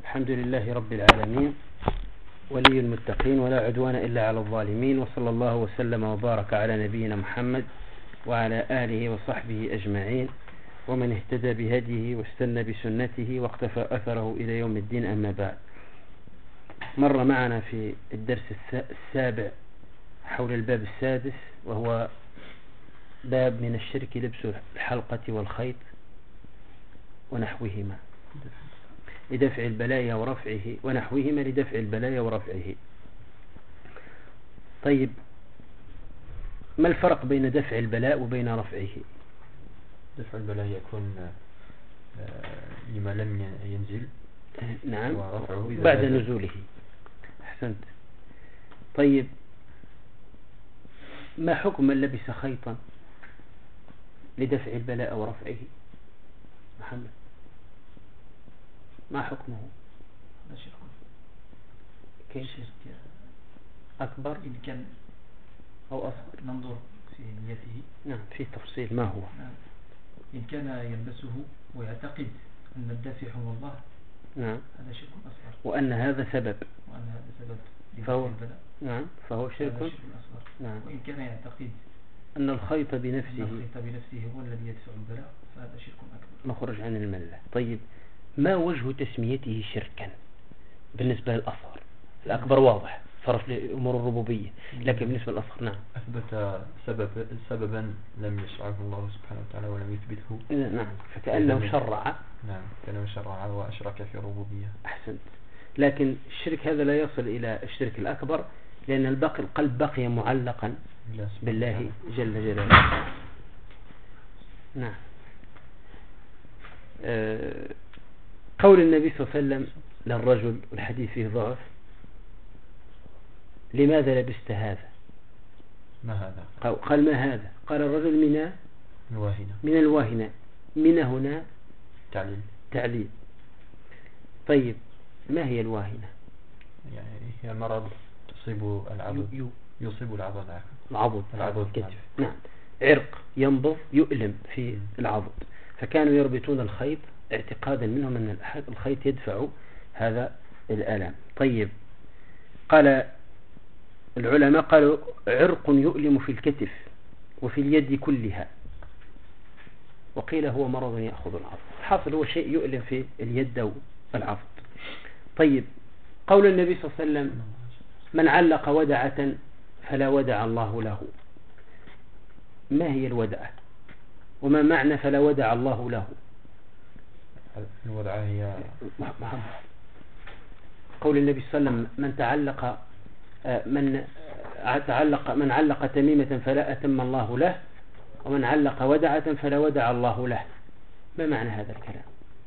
الحمد لله رب العالمين، ولي المتقين، ولا عدوان إلا على الظالمين، وصلى الله وسلم وبارك على نبينا محمد وعلى آله وصحبه أجمعين، ومن اهتدى بهديه واستنى بسنته واقتفى أثره إلى يوم الدين. أما بعد، مر معنا في الدرس السابع حول الباب السادس، وهو باب من الشرك لبس الحلقة والخيط ونحوهما لدفع البلايا ورفعه، ونحوهما لدفع البلايا ورفعه. طيب، ما الفرق بين دفع البلاء وبين رفعه؟ دفع البلاء يكون لما لم ينزل، نعم، بعد نزوله. أحسنت. طيب، ما حكم من لبس خيطا لدفع البلاء ورفعه؟ محمد، ما حكمه؟ كيف شرك أكبر إن كان أو أصغر؟ ننظر في نيته. نعم، في تفصيل. ما هو؟ نعم. إن كان يلبسه ويعتقد أن الدافع هو الله، نعم، هذا شرك أصغر، وأن هذا سبب، فهو البلاء. نعم، فهو شرك أصغر. نعم. وإن كان يعتقد أن الخيط بنفسه هو الذي يدفع البلاء، فهذا شرك أكبر، مخرج عن الملة. طيب، ما وجه تسميته شركا بالنسبة للأصغر؟ الأكبر واضح، صرف لأمور الربوبية، لكن بالنسبة للأصغر نعم، أثبت سببا لم يشرعه الله سبحانه وتعالى ولم يثبته. نعم، فكأنه شرع. نعم، كأنه شرع وأشرك في الربوبية. أحسنت. لكن الشرك هذا لا يصل إلى الشرك الأكبر، لأن القلب بقي معلقا بالله جل جلاله. نعم. قول النبي صلى الله عليه وسلم للرجل، والحديث فيه ضعف: لماذا لبست هذا؟ ما هذا؟ قال: ما هذا؟ قال الرجل: من الواهنة. من هنا تعليل. طيب، ما هي الواهنة؟ يعني هي مرض تصيب العضد، يصيب العضد الكتف. نعم، عرق ينبض يؤلم في العضد، فكانوا يربطون الخيط اعتقادا منهم أن الخيط يدفع هذا الألم. طيب، قال العلماء قالوا: عرق يؤلم في الكتف وفي اليد كلها، وقيل هو مرض يأخذ العضد. الحاصل هو شيء يؤلم في اليد أو العضد. طيب، قول النبي صلى الله عليه وسلم: من علق ودعة فلا ودع الله له. ما هي الودعة؟ وما معنى فلا ودع الله له؟ الودعة هي قول النبي صلى الله عليه وسلم: من علق تميمة فلا أتم الله له، ومن علق ودعة فلا ودع الله له. ما معنى هذا الكلام؟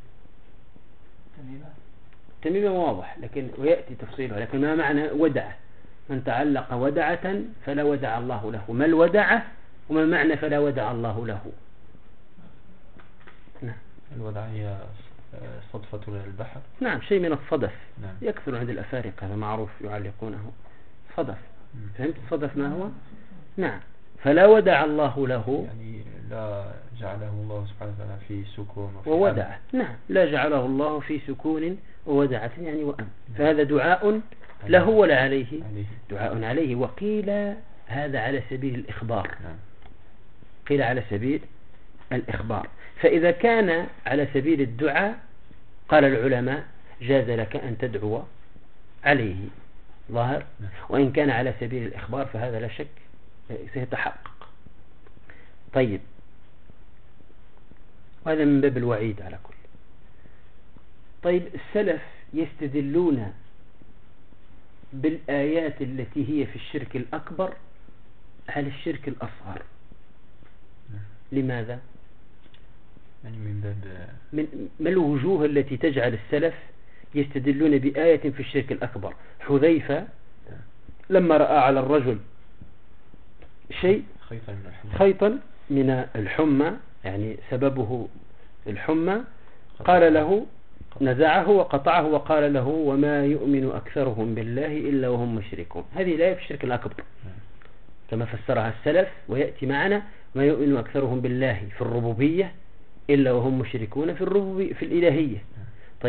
تميمة واضح، لكن ويأتي تفصيله، لكن ما معنى ودعة؟ من تعلق ودعة فلا ودع الله له. ما الودعة وما معنى فلا ودع الله له؟ نعم. الودعة هي صدفة للبحر. نعم، شيء من الصدف. نعم. يكثر عند الأفارقة، هذا معروف يعلقونه صدف. فهمت الصدف ما هو؟ نعم. فلا ودع الله له، يعني لا جعله الله سبحانه وتعالى في سكون وودعة. نعم، لا جعله الله في سكون وودعة، يعني وأم. فهذا دعاء له ولا عليه؟ دعاء عليه. وقيل هذا على سبيل الإخبار. نعم. قيل على سبيل الإخبار. فإذا كان على سبيل الدعاء، قال العلماء: جاز لك أن تدعو عليه، ظاهر. وإن كان على سبيل الإخبار فهذا لا شك سيتحقق. طيب، وهذا من باب الوعيد على كل. طيب، السلف يستدلون بالآيات التي هي في الشرك الأكبر على الشرك الأصغر. لماذا؟ يعني من باب ما الوجوه التي تجعل السلف يستدلون بآية في الشرك الأكبر؟ حذيفة لما رأى على الرجل شيء خيطا من الحمى، يعني سببه الحمى، قال له، نزعه وقطعه وقال له: وما يؤمن أكثرهم بالله إلا وهم مشركون. هذه الآية في الشرك الأكبر كما فسرها السلف، ويأتي معنا: ما يؤمن أكثرهم بالله في الربوبية إلا وهم مشركون في الإلهية. طيب،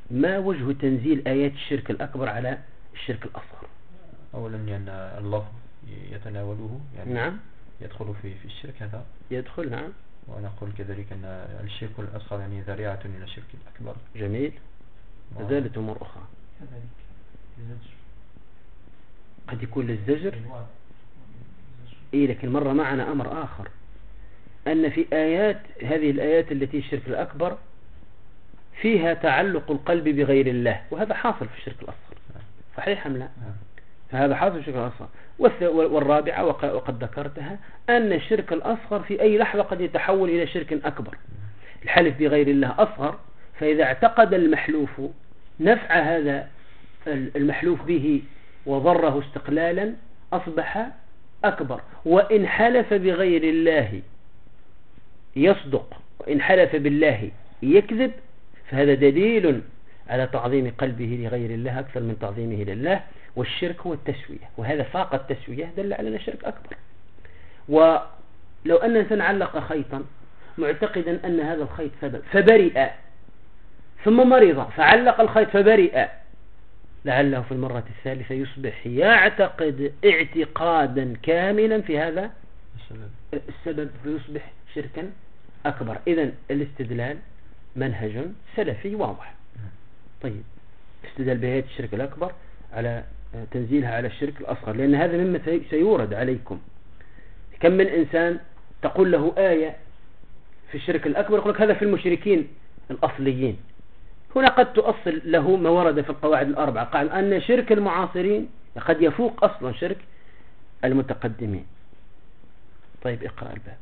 ما وجه تنزيل آيات الشرك الأكبر على الشرك الأصغر؟ أولا لأن اللفظ يتناوله، يعني نعم يدخل في الشرك هذا. يدخل، نعم. ونقول كذلك أن الشرك الأصغر يعني ذريعة إلى الشرك الأكبر. جميل. زالت أمور أخرى كذلك الزجر، قد يكون للزجر. إيه، لكن مرة معنا أمر آخر، أن في آيات، هذه الآيات التي الشرك الأكبر فيها تعلق القلب بغير الله، وهذا حاصل في الشرك الأصغر، صحيح أم لا؟ فهذا حاصل في الشرك الأصغر. والرابعة وقد ذكرتها، أن الشرك الأصغر في أي لحظة قد يتحول إلى شرك أكبر. الحلف بغير الله أصغر، فإذا اعتقد المحلوف نفع هذا المحلوف به وضره استقلالا أصبح أكبر. وإن حلف بغير الله يصدق، وإن حلف بالله يكذب، فهذا دليل على تعظيم قلبه لغير الله أكثر من تعظيمه لله. والشرك هو التسوية، وهذا فاق التسوية، دل على أن الشرك أكبر. ولو أن إنسان علق خيطا معتقدا أن هذا الخيط سبب فبرئ، ثم مرض فعلق الخيط فبرئ، لعله في المرة الثالثة يصبح يعتقد اعتقادا كاملا في هذا السبب، فيصبح شركا أكبر. إذن الاستدلال منهج سلفي واضح. طيب، استدلال بآيات الشرك الأكبر على تنزيلها على الشرك الأصغر، لأن هذا مما سيورد عليكم. كم من إنسان تقول له آية في الشرك الأكبر يقول لك هذا في المشركين الأصليين. هنا قد تؤصل له ما ورد في القواعد الأربعة، قال أن شرك المعاصرين قد يفوق أصلا شرك المتقدمين. طيب، اقرأ الباب.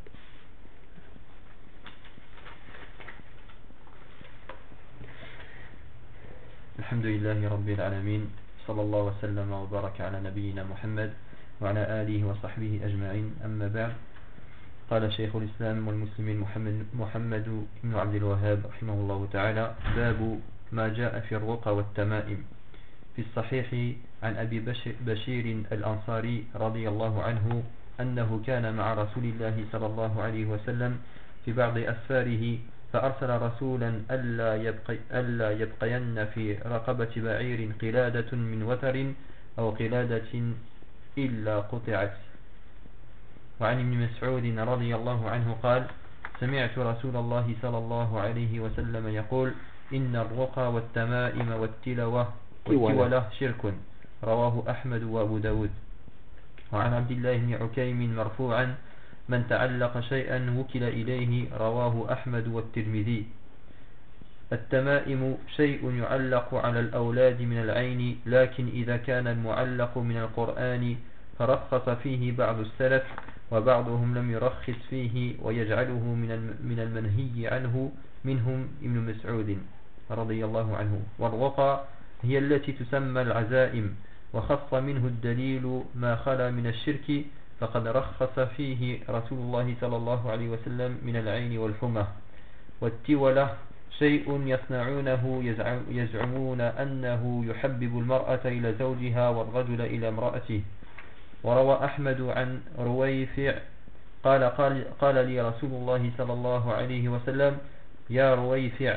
الحمد لله رب العالمين، صلى الله وسلم وبارك على نبينا محمد وعلى آله وصحبه أجمعين. أما بعد، قال شيخ الإسلام والمسلمين محمد بن عبد الوهاب رحمه الله تعالى: باب ما جاء في الرقى والتمائم. في الصحيح عن أبي بشير الأنصاري رضي الله عنه أنه كان مع رسول الله صلى الله عليه وسلم في بعض أسفاره، فأرسل رسولا ألا يبقين في رقبة بعير قلادة من وتر أو قلادة إلا قطعت. وعن ابن مسعود رضي الله عنه قال: سمعت رسول الله صلى الله عليه وسلم يقول: إن الرقى والتمائم والتولة شرك. رواه أحمد وأبو داود. وعن عبد الله بن عكيم مرفوعا: من تعلق شيئا وكل إليه. رواه أحمد والترمذي. التمائم شيء يعلق على الأولاد من العين، لكن إذا كان المعلق من القرآن فرخص فيه بعض السلف، وبعضهم لم يرخص فيه ويجعله من المنهي عنه، منهم ابن مسعود رضي الله عنه. والرقى هي التي تسمى العزائم، وخص منه الدليل ما خلا من الشرك، فقد رخص فيه رسول الله صلى الله عليه وسلم من العين والحمى. والتولة شيء يصنعونه يزعمون أنه يحبب المرأة إلى زوجها والرجل إلى امرأته. وروى أحمد عن رويفع قال لي رسول الله صلى الله عليه وسلم: يا رويفع،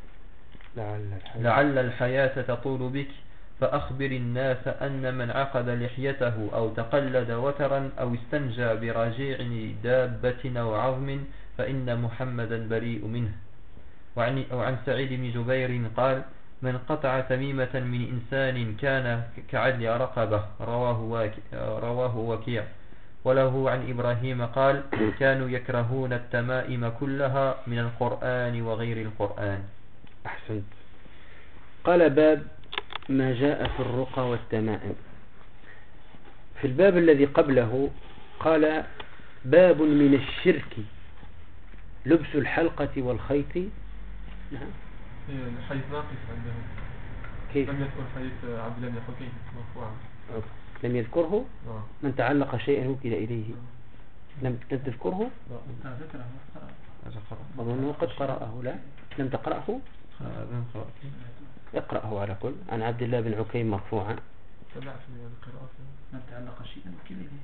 لعل الحياة تطول بك، فأخبر الناس أن من عقد لحيته أو تقلد وترا أو استنجى براجيع دابة أو عظم فإن محمدا بريء منه. وعن سعيد بن جبير قال: من قطع تميمة من إنسان كان كعدل رقبة. رواه وكيع. وله عن إبراهيم قال: كانوا يكرهون التمائم كلها من القرآن وغير القرآن. أحسنت. قال: باب ما جاء في الرقى والتمائم. في الباب الذي قبله قال: باب من الشرك لبس الحلقة والخيط. نعم، الحديث ناقص عندهم. كيف؟ لم يذكر حديث عبد الله بن حكيم مرفوعا. لم يذكره. من تعلق شيئا وكل إليه. لم تذكره. أظنه قد قرأه. لا، لم تقرأه. اقرأه على كل. عن عبد الله بن عكيم مرفوعا. من تعلق شيئا وكل إليه.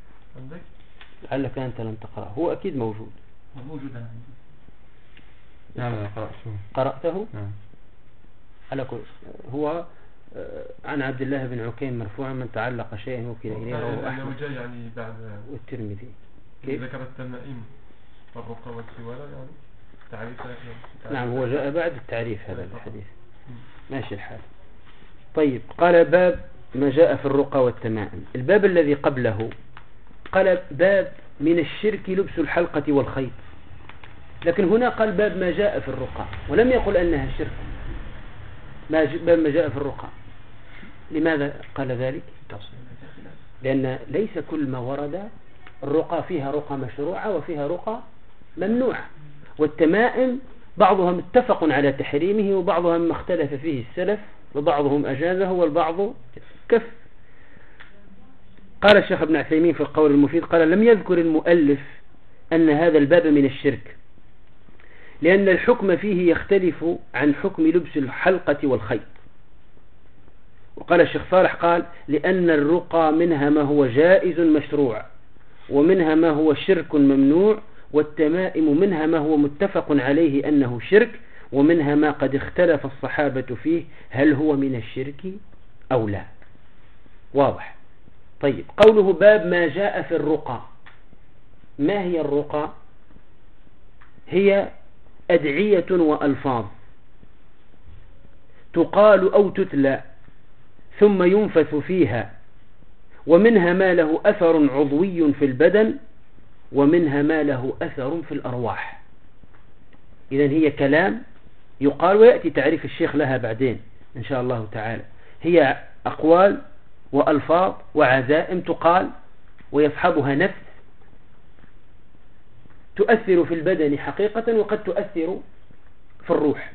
عندك؟ لعلك أنت لم تقرأه. هو أكيد موجود. موجود عندي. نعم قرأته. قرأته؟ نعم. على كل هو عن عبد الله بن عكيم مرفوعا من تعلق شيئا وكل إليه رواه أحمد جاي يعني بعد والترمذي. كيف؟ ذكر التمائم والرقى والسوالة يعني تعريفها يعني. نعم هو جاء بعد التعريف هذا الحديث. ماشي الحال. طيب قال باب ما جاء في الرقى والتمائم. الباب الذي قبله قال باب من الشرك لبس الحلقة والخيط، لكن هنا قال باب ما جاء في الرقى ولم يقل أنها شرك. باب ما جاء في الرقى. لماذا قال ذلك؟ لأن ليس كل ما ورد الرقى فيها رقى مشروعة وفيها رقى ممنوعة، والتمائم بعضهم اتفق على تحريمه وبعضهم ما اختلف فيه السلف وبعضهم أجازه والبعض كف. قال الشيخ ابن عثيمين في القول المفيد قال لم يذكر المؤلف أن هذا الباب من الشرك، لأن الحكم فيه يختلف عن حكم لبس الحلقة والخيط. وقال الشيخ صالح قال لأن الرقى منها ما هو جائز مشروع، ومنها ما هو شرك ممنوع، والتمائم منها ما هو متفق عليه أنه شرك، ومنها ما قد اختلف الصحابة فيه هل هو من الشرك أو لا. واضح. طيب قوله باب ما جاء في الرقى. ما هي الرقى؟ هي أدعية وألفاظ تقال أو تتلى ثم ينفث فيها، ومنها ما له أثر عضوي في البدن، ومنها ما له أثر في الأرواح. إذن هي كلام يقال، ويأتي تعريف الشيخ لها بعدين إن شاء الله تعالى. هي أقوال وألفاظ وعزائم تقال ويصحبها نفس تؤثر في البدن حقيقة وقد تؤثر في الروح.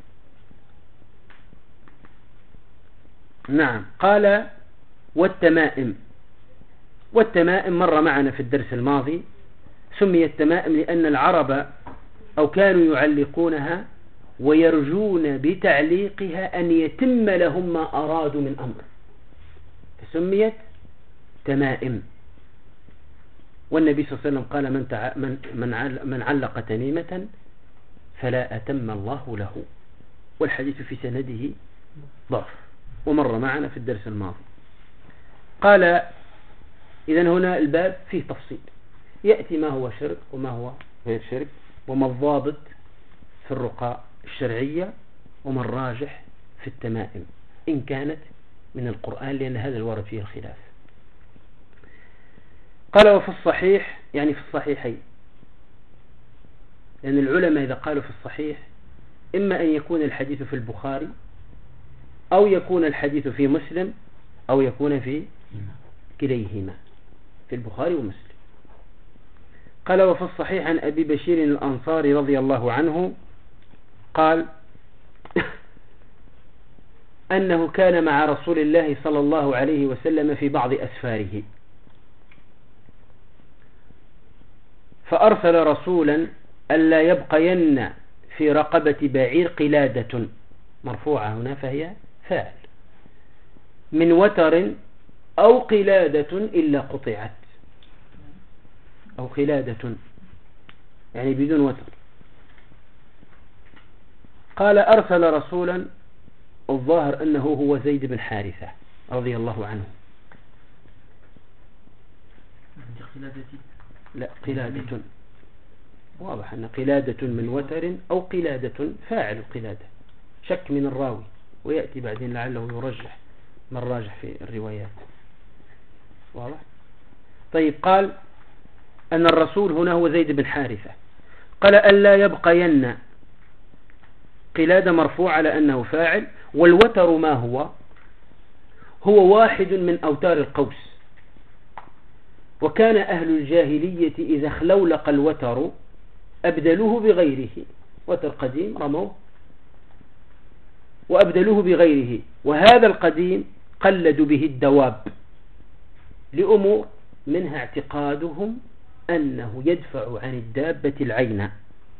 نعم. قال والتمائم. والتمائم مر معنا في الدرس الماضي. سميت تمائم لأن العرب أو كانوا يعلقونها ويرجون بتعليقها أن يتم لهم ما أرادوا من أمر، فسميت تمائم. والنبي صلى الله عليه وسلم قال من علق تميمة فلا أتم الله له، والحديث في سنده ضعف ومر معنا في الدرس الماضي. قال إذن هنا الباب فيه تفصيل، يأتي ما هو شرك وما هو غير شرك، وما الضابط في الرقى الشرعية، وما الراجح في التمائم إن كانت من القرآن، لأن هذا الورد فيه الخلاف. قال وفي الصحيح يعني في الصحيحين، لأن العلماء إذا قالوا في الصحيح إما أن يكون الحديث في البخاري أو يكون الحديث في مسلم أو يكون في كليهما، في البخاري ومسلم. قال وفي الصحيح عن أبي بشير الأنصاري رضي الله عنه قال أنه كان مع رسول الله صلى الله عليه وسلم في بعض أسفاره، فأرسل رسولا ألا يبقين في رقبة بعير قلادة، مرفوعة هنا فهي فاعل، من وتر أو قلادة إلا قطعت، أو قلادة يعني بدون وتر. قال أرسل رسولا، الظاهر أنه هو زيد بن حارثة رضي الله عنه. لا قلادة، واضح أن قلادة من وتر أو قلادة فاعل قلادة، شك من الراوي، ويأتي بعدين لعله يرجح من راجح في الروايات. واضح. طيب قال أن الرسول هنا هو زيد بن حارثة. قال ألا يبقين، قلادة مرفوع على أنه فاعل، والوتر ما هو واحد من أوتار القوس. وكان أهل الجاهلية إذا خلولق الوتر أبدلوه بغيره، وتر قديم رموه وأبدلوه بغيره، وهذا القديم قلدوا به الدواب لأمور، منها اعتقادهم أنه يدفع عن الدابة العين.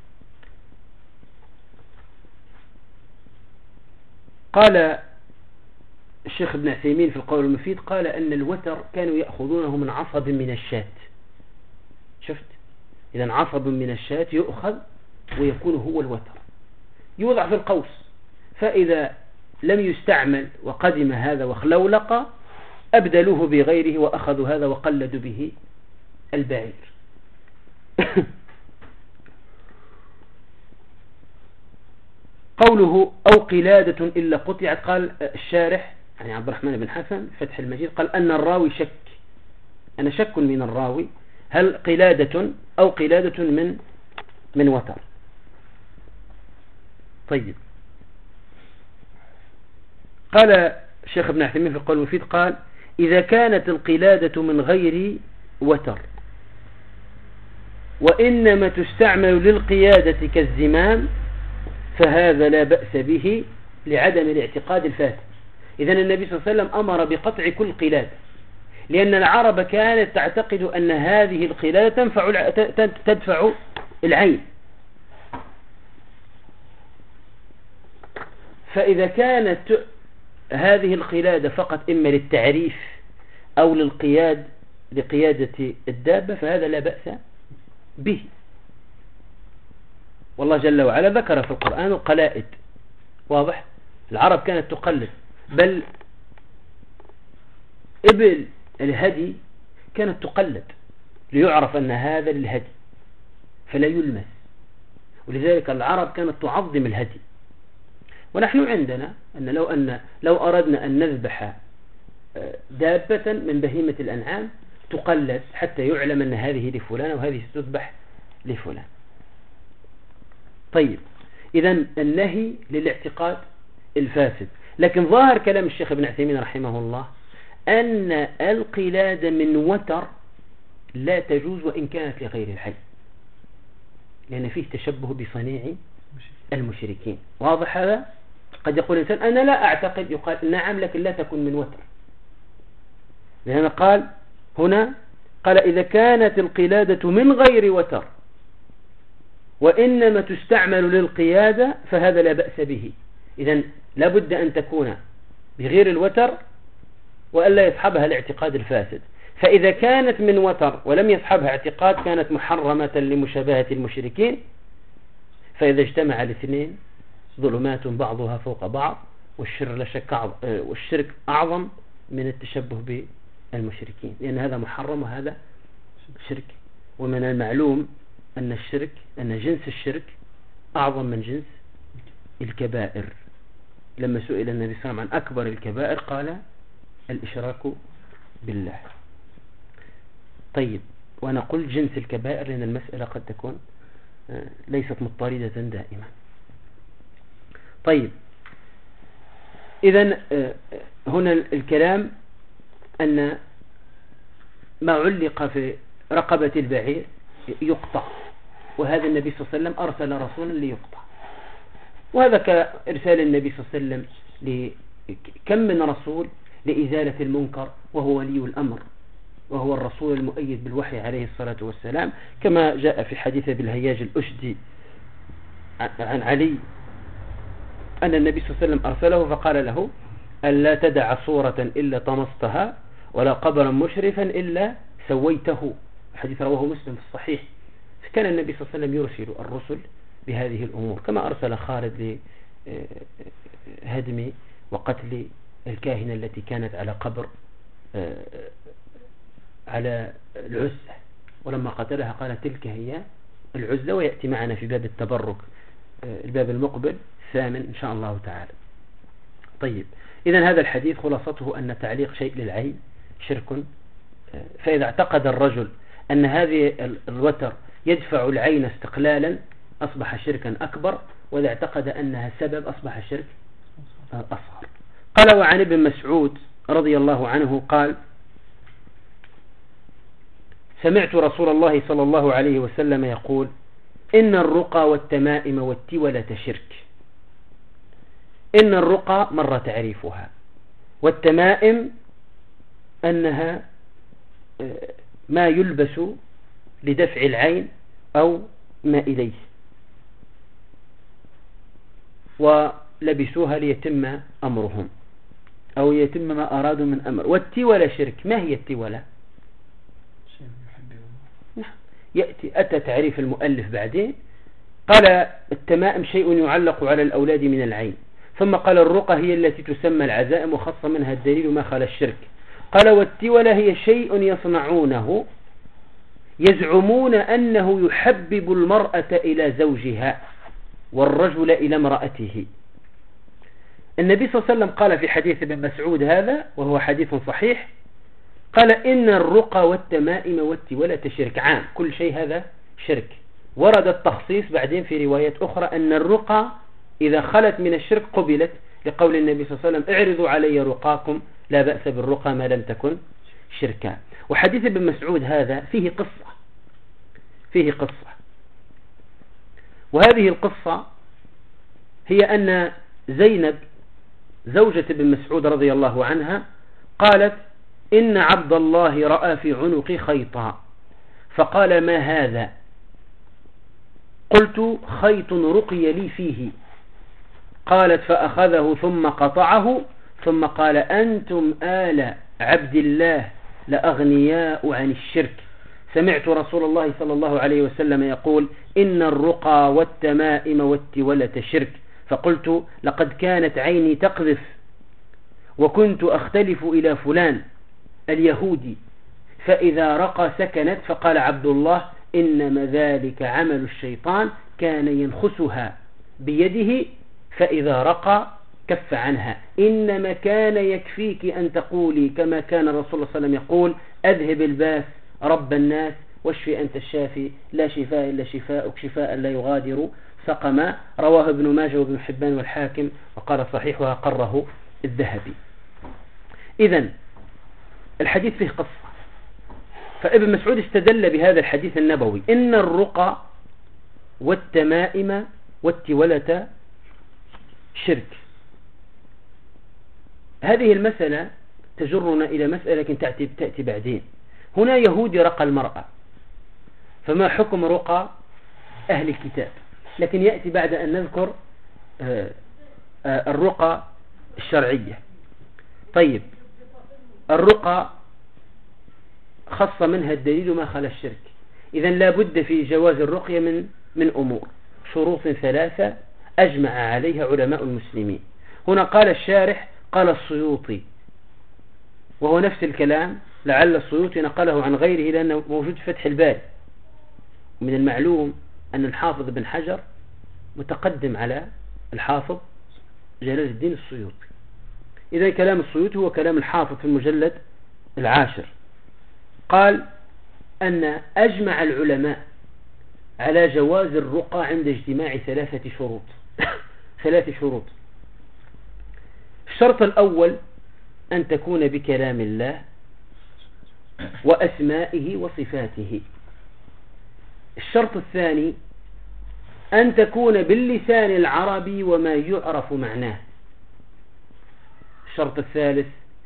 قال الشيخ ابن عثيمين في القول المفيد قال أن الوتر كانوا يأخذونه من عصب من الشاة. شفت؟ إذن عصب من الشاة يؤخذ ويكون هو الوتر. يوضع في القوس، فإذا لم يستعمل وقدم هذا وخلولق أبدلوه بغيره وأخذوا هذا وقلدوا به البعير. قوله أو قلادة إلا قطعت، قال الشارح يعني عبد الرحمن بن حسن فتح المجيد قال أن الراوي شك، أنا شك من الراوي هل قلادة أو قلادة من وتر. طيب، قال الشيخ ابن عثيمين في القول المفيد قال إذا كانت القلادة من غير وتر وإنما تستعمل للقيادة كالزمام فهذا لا بأس به لعدم الاعتقاد الفاسد. إذن النبي صلى الله عليه وسلم أمر بقطع كل قلادة، لأن العرب كانت تعتقد أن هذه القلادة تدفع العين، فإذا كانت هذه القلادة فقط إما للتعريف أو لقيادة الدابة فهذا لا بأس به. والله جل وعلا ذكر في القرآن القلائد، واضح، العرب كانت تقلد، بل إبل الهدي كانت تقلد ليعرف أن هذا للهدي فلا يلمس، ولذلك العرب كانت تعظم الهدي. ونحن عندنا أن لو أردنا أن نذبح دابة من بهيمة الأنعام تقلد حتى يعلم أن هذه لفلان وهذه ستذبح لفلان. طيب، إذن النهي للاعتقاد الفاسد، لكن ظاهر كلام الشيخ ابن عثيمين رحمه الله أن القلادة من وتر لا تجوز وإن كانت لغير الحي، لأن فيه تشبه بصنيع المشركين. واضح هذا؟ قد يقول الإنسان أنا لا أعتقد، يقال نعم لكن لا تكون من وتر، لأن قال هنا قال إذا كانت القلادة من غير وتر وإنما تستعمل للقيادة فهذا لا بأس به. إذن لابد أن تكون بغير الوتر وألا يصحبها الاعتقاد الفاسد، فإذا كانت من وتر ولم يصحبها اعتقاد كانت محرمة لمشابهة المشركين، فإذا اجتمع الاثنين ظلمات بعضها فوق بعض، والشرك أعظم من التشبه بالمشركين، لأن هذا محرم وهذا شرك. ومن المعلوم أن جنس الشرك أعظم من جنس الكبائر. لما سئل النبي صلى الله عليه وسلم عن أكبر الكبائر قال الإشراك بالله. طيب، وأنا قل جنس الكبائر لأن المسألة قد تكون ليست مضطردة دائما. طيب، إذن هنا الكلام أن ما علق في رقبة البعير يقطع، وهذا النبي صلى الله عليه وسلم أرسل رسولا ليقطع، وهذا كإرسال النبي صلى الله عليه وسلم كم من رسول لإزالة المنكر، وهو ولي الأمر، وهو الرسول المؤيد بالوحي عليه الصلاة والسلام، كما جاء في حديث بالهياج الأشدي عن علي أن النبي صلى الله عليه وسلم أرسله فقال له ألا تدع صورة إلا طمستها ولا قبرا مشرفا إلا سويته. حديث رواه مسلم في الصحيح. فكان النبي صلى الله عليه وسلم يرسل الرسل بهذه الأمور، كما أرسل خالد لهدم وقتل الكاهنة التي كانت على قبر على العزة، ولما قتلها قال تلك هي العزة، ويأتي معنا في باب التبرك الباب المقبل الثامن إن شاء الله تعالى. طيب، إذن هذا الحديث خلاصته أن تعليق شيء للعين شرك، فإذا اعتقد الرجل أن هذه الوتر يدفع العين استقلالا أصبح شركا أكبر، وإذا اعتقد أنها سبب أصبح شرك أصغر. قال وعن ابن مسعود رضي الله عنه قال سمعت رسول الله صلى الله عليه وسلم يقول إن الرقى والتمائم والتولة شرك. إن الرقى مر تعريفها، والتمائم أنها ما يلبس لدفع العين أو ما إليه، ولبسوها ليتم أمرهم أو يتم ما أرادوا من أمر. والتولة شرك. ما هي التولة؟ يأتي أتى تعريف المؤلف بعدين قال التمائم شيء يعلق على الأولاد من العين. ثم قال الرقى هي التي تسمى العزائم وخص منها الدليل ما خلا الشرك. قال والتولى هي شيء يصنعونه يزعمون أنه يحبب المرأة إلى زوجها والرجل إلى امرأته. النبي صلى الله عليه وسلم قال في حديث ابن مسعود هذا وهو حديث صحيح، قال إن الرقى والتمائم والتولى شرك عام، كل شيء هذا شرك. ورد التخصيص بعدين في روايات أخرى أن الرقى إذا خلت من الشرك قبلت، لقول النبي صلى الله عليه وسلم اعرضوا علي رقاكم لا بأس بالرقى ما لم تكن شركا. وحديث ابن مسعود هذا فيه قصة، وهذه القصة هي أن زينب زوجة ابن مسعود رضي الله عنها قالت إن عبد الله رأى في عنقي خيطا فقال ما هذا؟ قلت خيط رقي لي فيه. قالت فأخذه ثم قطعه ثم قال أنتم آل عبد الله لأغنياء عن الشرك، سمعت رسول الله صلى الله عليه وسلم يقول إن الرقى والتمائم والتولة شرك. فقلت لقد كانت عيني تقذف وكنت أختلف إلى فلان اليهودي فإذا رقى سكنت. فقال عبد الله إنما ذلك عمل الشيطان كان ينخسها بيده فإذا رقى كف عنها، إنما كان يكفيك أن تقولي كما كان الرسول صلى الله عليه وسلم يقول أذهب الباس رب الناس واشفي أنت الشافي لا شفاء إلا شفاءك شفاء لا يغادر سقما. رواه ابن ماجه وابن حبان والحاكم وقال صحيح وأقره الذهبي. إذن الحديث فيه قصة، فابن مسعود استدل بهذا الحديث النبوي إن الرقى والتمائم والتولة شرك. هذه المسألة تجرنا إلى مسألة لكن تأتي بعدين. هنا يهودي رقى المرأة، فما حكم رقى أهل الكتاب؟ لكن يأتي بعد أن نذكر الرقى الشرعية. طيب الرقى خص منها الدليل ما خلا الشرك، إذن لا بد في جواز الرقية من أمور، شروط ثلاثة أجمع عليها علماء المسلمين. هنا قال الشارح قال السيوطي، وهو نفس الكلام لعل السيوطي نقله عن غيره لأنه موجود في فتح الباري. من المعلوم أن الحافظ بن حجر متقدم على الحافظ جلال الدين السيوطي، إذا كلام السيوطي هو كلام الحافظ في المجلد 10. قال أن أجمع العلماء على جواز الرقى عند اجتماع ثلاث شروط. الشرط الأول أن تكون بكلام الله وأسمائه وصفاته. الشرط الثاني أن تكون باللسان العربي وما يعرف معناه. الشرط الثالث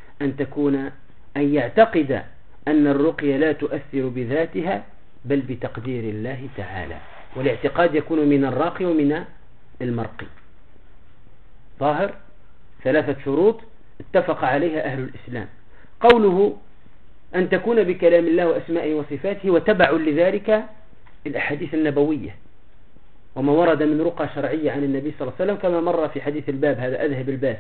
أن يعتقد أن الرقية لا تؤثر بذاتها بل بتقدير الله تعالى، والاعتقاد يكون من الراقي ومن المرقي. ظاهر 3 شروط اتفق عليها أهل الإسلام. قوله أن تكون بكلام الله وأسمائه وصفاته وتبع لذلك الأحاديث النبوية وما ورد من رقى شرعية عن النبي صلى الله عليه وسلم كما مر في حديث الباب هذا أذهب الباس،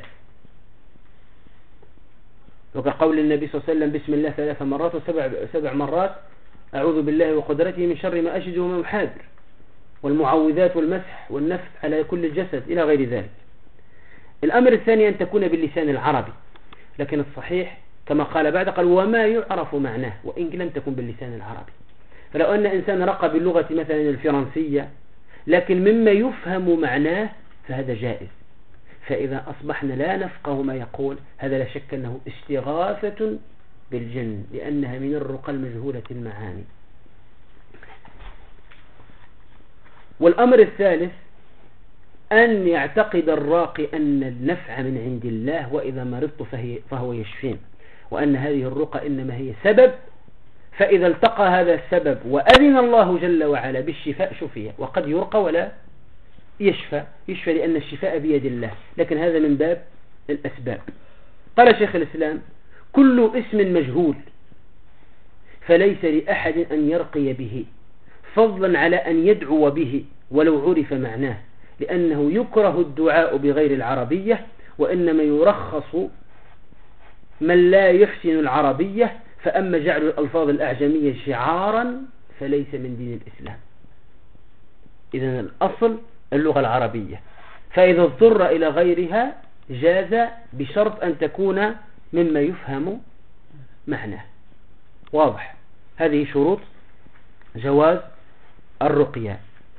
وكقول النبي صلى الله عليه وسلم بسم الله 3 مرات و7 مرات أعوذ بالله وقدرته من شر ما أجد وما أحاذر، والمعوذات والمسح والنفث على كل الجسد إلى غير ذلك. الأمر الثاني أن تكون باللسان العربي، لكن الصحيح كما قال بعد قال وما يعرف معناه وإن لم تكن باللسان العربي. فلو أن إنسان رقى باللغة مثلا الفرنسية لكن مما يفهم معناه فهذا جائز. فإذا أصبحنا لا نفقه ما يقول هذا لا شك أنه استغاثة بالجن، لأنها من الرقى المجهولة المعاني. والأمر الثالث أن يعتقد الراقي أن النفع من عند الله وإذا مرضت فهو يشفين، وأن هذه الرقى إنما هي سبب، فإذا التقى هذا السبب وأذن الله جل وعلا بالشفاء شفي. وقد يرقى ولا يشفى لأن الشفاء بيد الله، لكن هذا من باب الأسباب. قال شيخ الإسلام كل اسم مجهول فليس لأحد أن يرقي به فضلا على أن يدعو به ولو عرف معناه، لأنه يكره الدعاء بغير العربية، وإنما يرخص من لا يحسن العربية، فأما جعل الألفاظ الأعجمية شعارا فليس من دين الإسلام. إذن الأصل اللغة العربية، فإذا اضطر إلى غيرها جاز بشرط أن تكون مما يفهم معناه. واضح؟ هذه شروط جواز الرقية.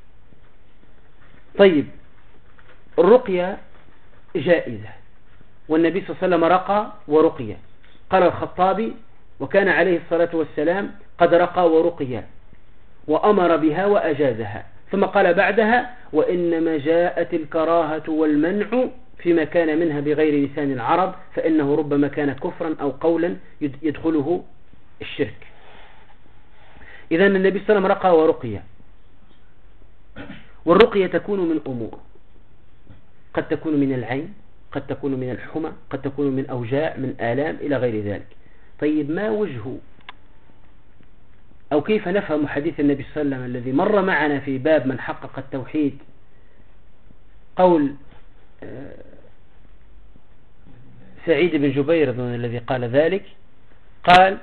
طيب، الرقية جائزة، والنبي صلى الله عليه وسلم رقى ورقية. قال الخطابي: وكان عليه الصلاة والسلام قد رقى ورقية وأمر بها وأجازها. ثم قال بعدها: وإنما جاءت الكراهة والمنع فيما كان منها بغير لسان العرب، فإنه ربما كان كفرا أو قولا يدخله الشرك. إذن النبي صلى الله عليه وسلم رقى ورقية، والرقية تكون من أمور، قد تكون من العين، قد تكون من الحمى، قد تكون من أوجاع، من آلام، إلى غير ذلك. طيب، ما وجه أو كيف نفهم حديث النبي صلى الله عليه وسلم الذي مر معنا في باب من حقق التوحيد؟ قول سعيد بن جبير الذي قال ذلك، قال: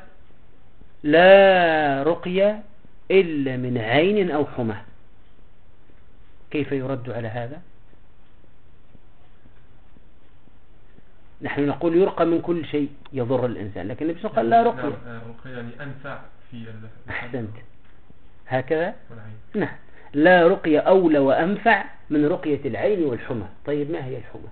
لا رقية إلا من عين أو حمى. كيف يرد على هذا؟ نحن نقول يرقى من كل شيء يضر الإنسان، لكن النبي صلى الله عليه وسلم قال لا رقية. الرقية يعني أنفع في أحسنت، هكذا. والعين. نعم، لا رقية أولى وأنفع من رقية العين والحمى. طيب، ما هي الحمى؟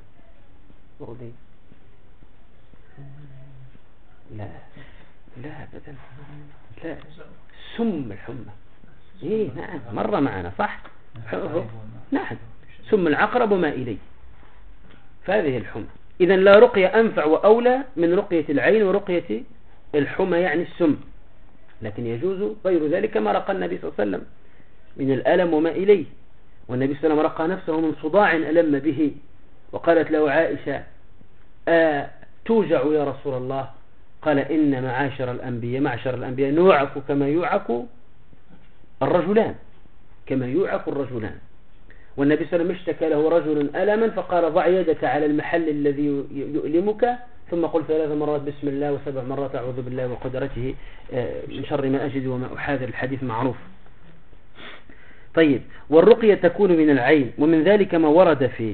لا أبدا، لا، سم الحمى. إيه نعم، مر معنا صح. نعم، سم العقرب وما إليه، فهذه الحمى. إذن لا رقية أنفع وأولى من رقية العين ورقية الحمى، يعني السم. لكن يجوز غير ذلك ما رقى النبي صلى الله عليه وسلم من الألم وما إليه. والنبي صلى الله عليه وسلم رقى نفسه من صداع ألم به، وقالت له عائشة: توجع يا رسول الله؟ قال: إن معشر الأنبياء نوعك كما يوعك الرجلان، والنبي صلى الله عليه وسلم اشتكى له رجل ألما، فقال: ضع يدك على المحل الذي يؤلمك، ثم قل 3 مرات بسم الله و7 مرات أعوذ بالله وقدرته من شر ما أجد وما أحاذر. الحديث معروف. طيب، والرقية تكون من العين، ومن ذلك ما ورد في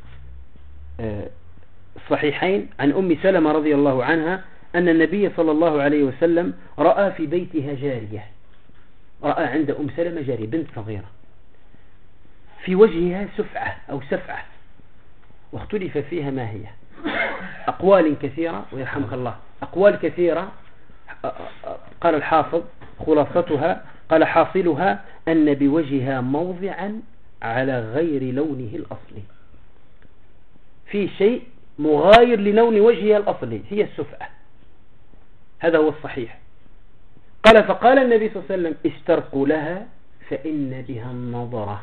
الصحيحين عن أم سلمة رضي الله عنها أن النبي صلى الله عليه وسلم رأى في بيتها جارية، رأى عند أم سلمة جارية بنت صغيرة في وجهها سفعة أو سفعة، واختلف فيها ما هي. أقوال كثيرة، ويرحمك الله، أقوال كثيرة. قال الحافظ خلاصتها، قال: حاصلها أن بوجهها موضعا على غير لونه الأصلي، في شيء مغاير للون وجهها الأصلي، هي السفعة. هذا هو الصحيح. قال: فقال النبي صلى الله عليه وسلم: استرقوا لها فإن بها النظرة.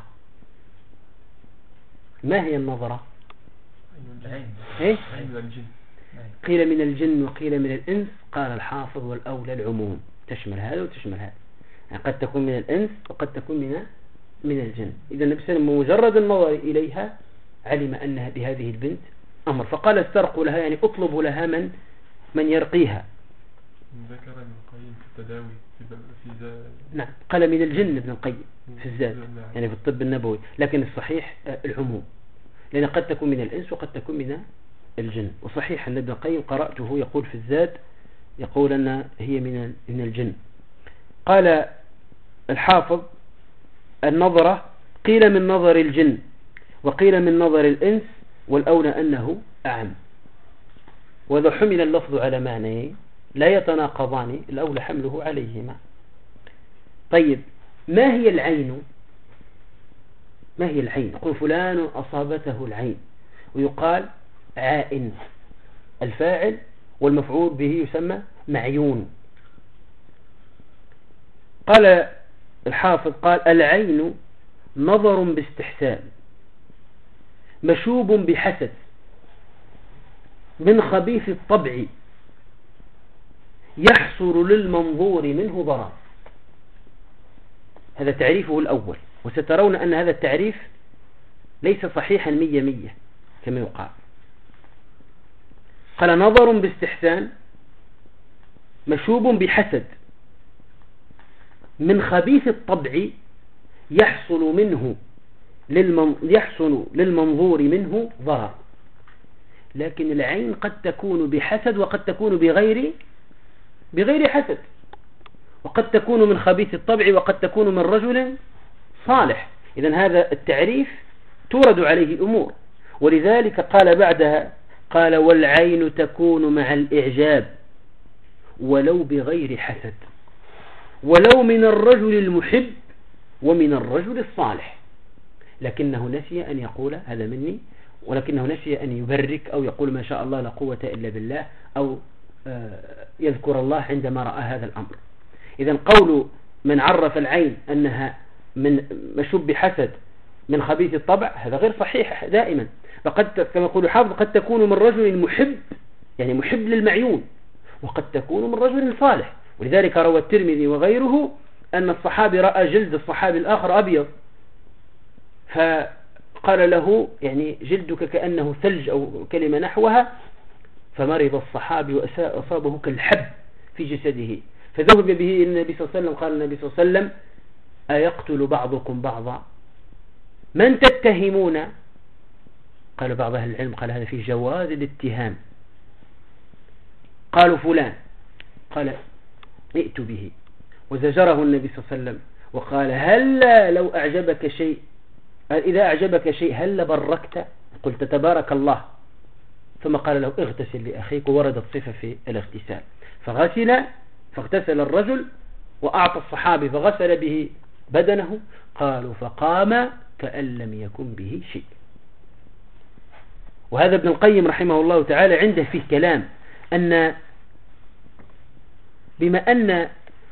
ما هي النظرة؟ إيه؟ قيل من الجن وقيل من الإنس. قال الحافظ: والأولى العموم، تشمل هذا وتشمل هذا، يعني قد تكون من الإنس وقد تكون من الجن. إذا النبي صلى الله عليه وسلم مجرد النظر إليها علم أنها بهذه البنت أمر، فقال: استرقوا لها، يعني اطلبوا لها من يرقيها. ذكر ابن القيم في التداوي في نعم، قال من الجن ابن القيم في الزاد، يعني في الطب النبوي، لكن الصحيح العموم، لأن قد تكون من الإنس وقد تكون من الجن. وصحيح أن ابن القيم قرأته يقول في الزاد، يقول أن هي من الجن. قال الحافظ: النظرة قيل من نظر الجن وقيل من نظر الإنس، والأولى أنه أعم. وإذا حمل اللفظ على معنيين لا يتناقضان، الأولى حمله عليهما. طيب، ما هي العين؟ يقول فلان أصابته العين، ويقال عائن، الفاعل والمفعول به يسمى معيون. قال الحافظ: قال: العين نظر باستحسان مشوب بحسد من خبيث الطبع يحصل للمنظور منه ضرر. هذا تعريفه الأول. وسترون أن هذا التعريف ليس صحيحا 100% كما يقال. قال نظر باستحسان مشوب بحسد من خبيث الطبع يحصل للمنظور منه ضرر. لكن العين قد تكون بحسد وقد تكون بغير حسد، وقد تكون من خبيث الطبع وقد تكون من رجل صالح. إذن هذا التعريف تورد عليه الأمور. ولذلك قال بعدها قال والعين تكون مع الإعجاب ولو بغير حسد، ولو من الرجل المحب ومن الرجل الصالح. لكنه نسي أن يقول هذا مني، ولكنه نسي أن يبرك أو يقول ما شاء الله لا قوة إلا بالله، أو يذكر الله عندما رأى هذا الأمر. إذن قول من عرف العين أنها من مشوب بحسد من خبيث الطبع هذا غير صحيح دائما. فقد كما يقول حافظ قد تكون من رجل محب، يعني محب للمعيون، وقد تكون من رجل صالح. ولذلك روى الترمذي وغيره أن الصحابي رأى جلد الصحابي الآخر أبيض، فقال له يعني جلدك كأنه ثلج أو كلمة نحوها، فمرض الصحابي وأصابه كالحب في جسده، فذهب به النبي صلى الله عليه وسلم. قال النبي صلى الله عليه وسلم أيقتل بعضكم بعضا؟ من تتهمون؟ قال بعض أهل العلم قال هذا في جواز الاتهام. قالوا فلان، قال ائتوا به، وزجره النبي صلى الله عليه وسلم وقال هلا لو أعجبك شيء، إذا أعجبك شيء هل بركت؟ قلت تبارك الله. ثم قال له اغتسل لأخيك، ووردت صفة في الاغتسال. فاغتسل الرجل وأعطى الصحابي فغسل به بدنه. قالوا فقام كأن لم يكن به شيء. وهذا ابن القيم رحمه الله تعالى عنده فيه كلام أن بما أن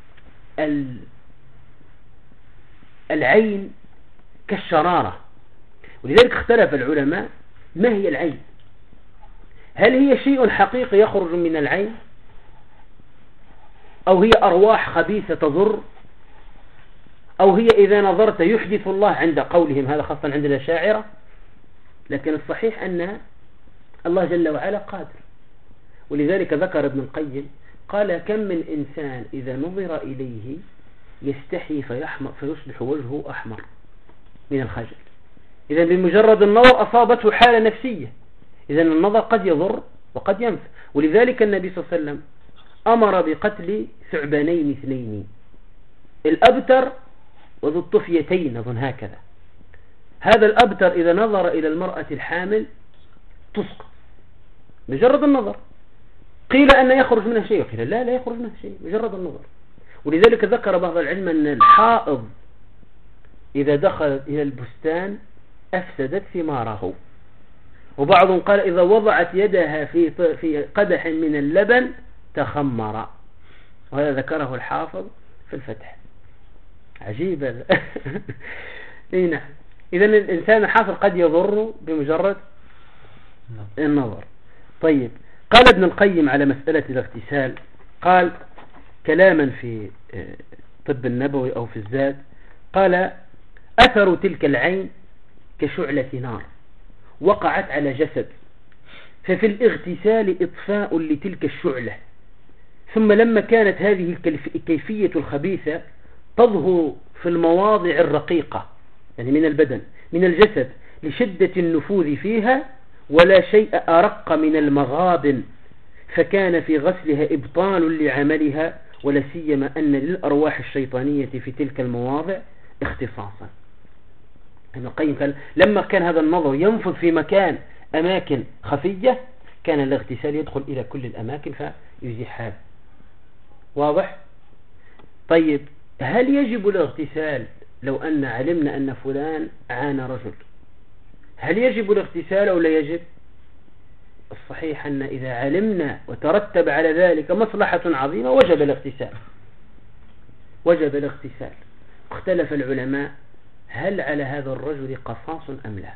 العين كالشرارة، ولذلك اختلف العلماء ما هي العين. هل هي شيء حقيقي يخرج من العين، أو هي أرواح خبيثة تضر، أو هي إذا نظرت يحدث الله عند قولهم هذا خاصة عند الأشاعرة. لكن الصحيح أن الله جل وعلا قادر. ولذلك ذكر ابن القيم قال كم من إنسان إذا نظر إليه يستحي فيصبح وجهه أحمر من الخجل. إذا بمجرد النظر أصابته حالة نفسية. إذا النظر قد يضر وقد ينفع. ولذلك النبي صلى الله عليه وسلم أمر بقتل ثعبانين اثنين، الأبتر وذو الطفيتين، أظن هكذا. هذا الأبتر إذا نظر إلى المرأة الحامل تسقط مجرد النظر. قيل أن يخرج منها شيء، وقيل لا يخرج منها شيء مجرد النظر. ولذلك ذكر بعض العلم أن الحائض إذا دخلت إلى البستان أفسدت ثماره. وبعضهم قال إذا وضعت يدها في قدح من اللبن تخمر. وهذا ذكره الحافظ في الفتح. عجيب هذا. نعم. إذا الإنسان الحافظ قد يضر بمجرد النظر. طيب، قال ابن القيم على مسألة الاغتسال، قال كلاما في طب النبوي أو في الزاد، قال أثر تلك العين كشعلة نار وقعت على جسد، ففي الاغتسال إطفاء لتلك الشعلة. ثم لما كانت هذه الكيفية الخبيثة تظهر في المواضع الرقيقة، يعني من البدن من الجسد، لشدة النفوذ فيها، ولا شيء أرق من المغابن، فكان في غسلها إبطال لعملها، ولا سيما أن للأرواح الشيطانية في تلك المواضع اختصاصا. ابن القيم قال لما كان هذا النظر ينفذ في أماكن خفية، كان الاغتسال يدخل إلى كل الأماكن فيزيحها. واضح؟ طيب، هل يجب الاغتسال لو أن علمنا أن فلان عانى رجل؟ هل يجب الاغتسال أو لا يجب؟ الصحيح أن إذا علمنا وترتب على ذلك مصلحة عظيمة وجب الاغتسال. وجب الاغتسال. اختلف العلماء هل على هذا الرجل قصاص أم لا؟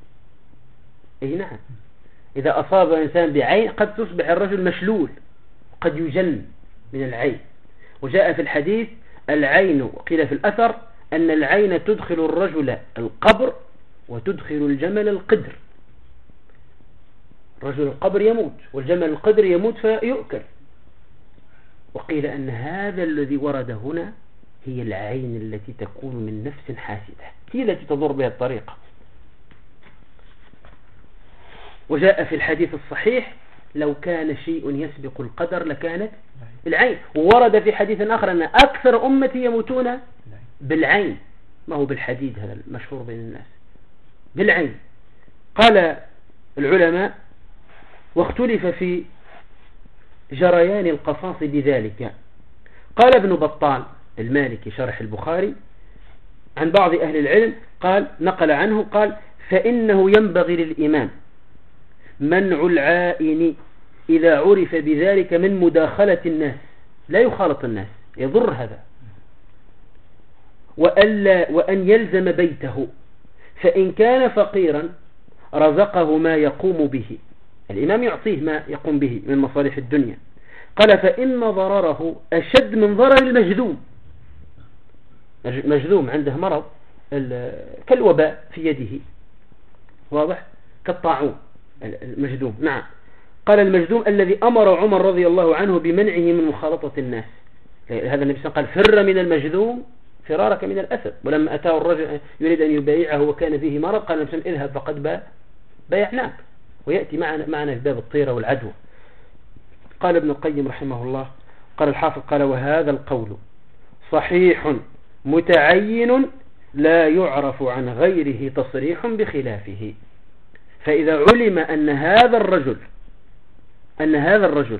أي نعم. إذا أصاب إنسان بعين قد تصبح الرجل مشلول، قد يجن من العين. وجاء في الحديث العين، وقيل في الأثر أن العين تدخل الرجل القبر وتدخل الجمل القدر. رجل القبر يموت والجمل القدر يموت فيؤكل. وقيل أن هذا الذي ورد هنا هي العين التي تكون من نفس حاسدة، هي التي تضر بها الطريقة. وجاء في الحديث الصحيح لو كان شيء يسبق القدر لكانت العين. وورد في حديث آخر أن أكثر أمتي يموتون بالعين، ما هو بالحديد هذا المشهور بين الناس، بالعين. قال العلماء واختلف في جريان القصاص بذلك. قال ابن بطال المالكي شرح البخاري عن بعض أهل العلم قال، نقل عنه قال: فإنه ينبغي للإمام منع العائن إذا عرف بذلك من مداخلة الناس، لا يخالط الناس يضر هذا، وأن يلزم بيته، فإن كان فقيرا رزقه ما يقوم به، الإمام يعطيه ما يقوم به من مصالح الدنيا. قال: فإن ضرره أشد من ضرر المجذوم. مجذوم عنده مرض كالوباء في يده، واضح، كالطاعون المجذوم. نعم. قال: المجذوم الذي أمر عمر رضي الله عنه بمنعه من مخالطة الناس. هذا النبي صلى الله عليه وسلم قال: فر من المجذوم فرارك من الأسد. ولما أتاه الرجل يريد أن يبايعه وكان فيه مرض قال النبي صلى الله عليه وسلم: اذهب فقد بايعناك. ويأتي معنا في باب الطيرة والعدوى. قال ابن القيم رحمه الله، قال الحافظ قال: وهذا القول صحيح متعين لا يعرف عن غيره تصريح بخلافه. فإذا علم أن هذا الرجل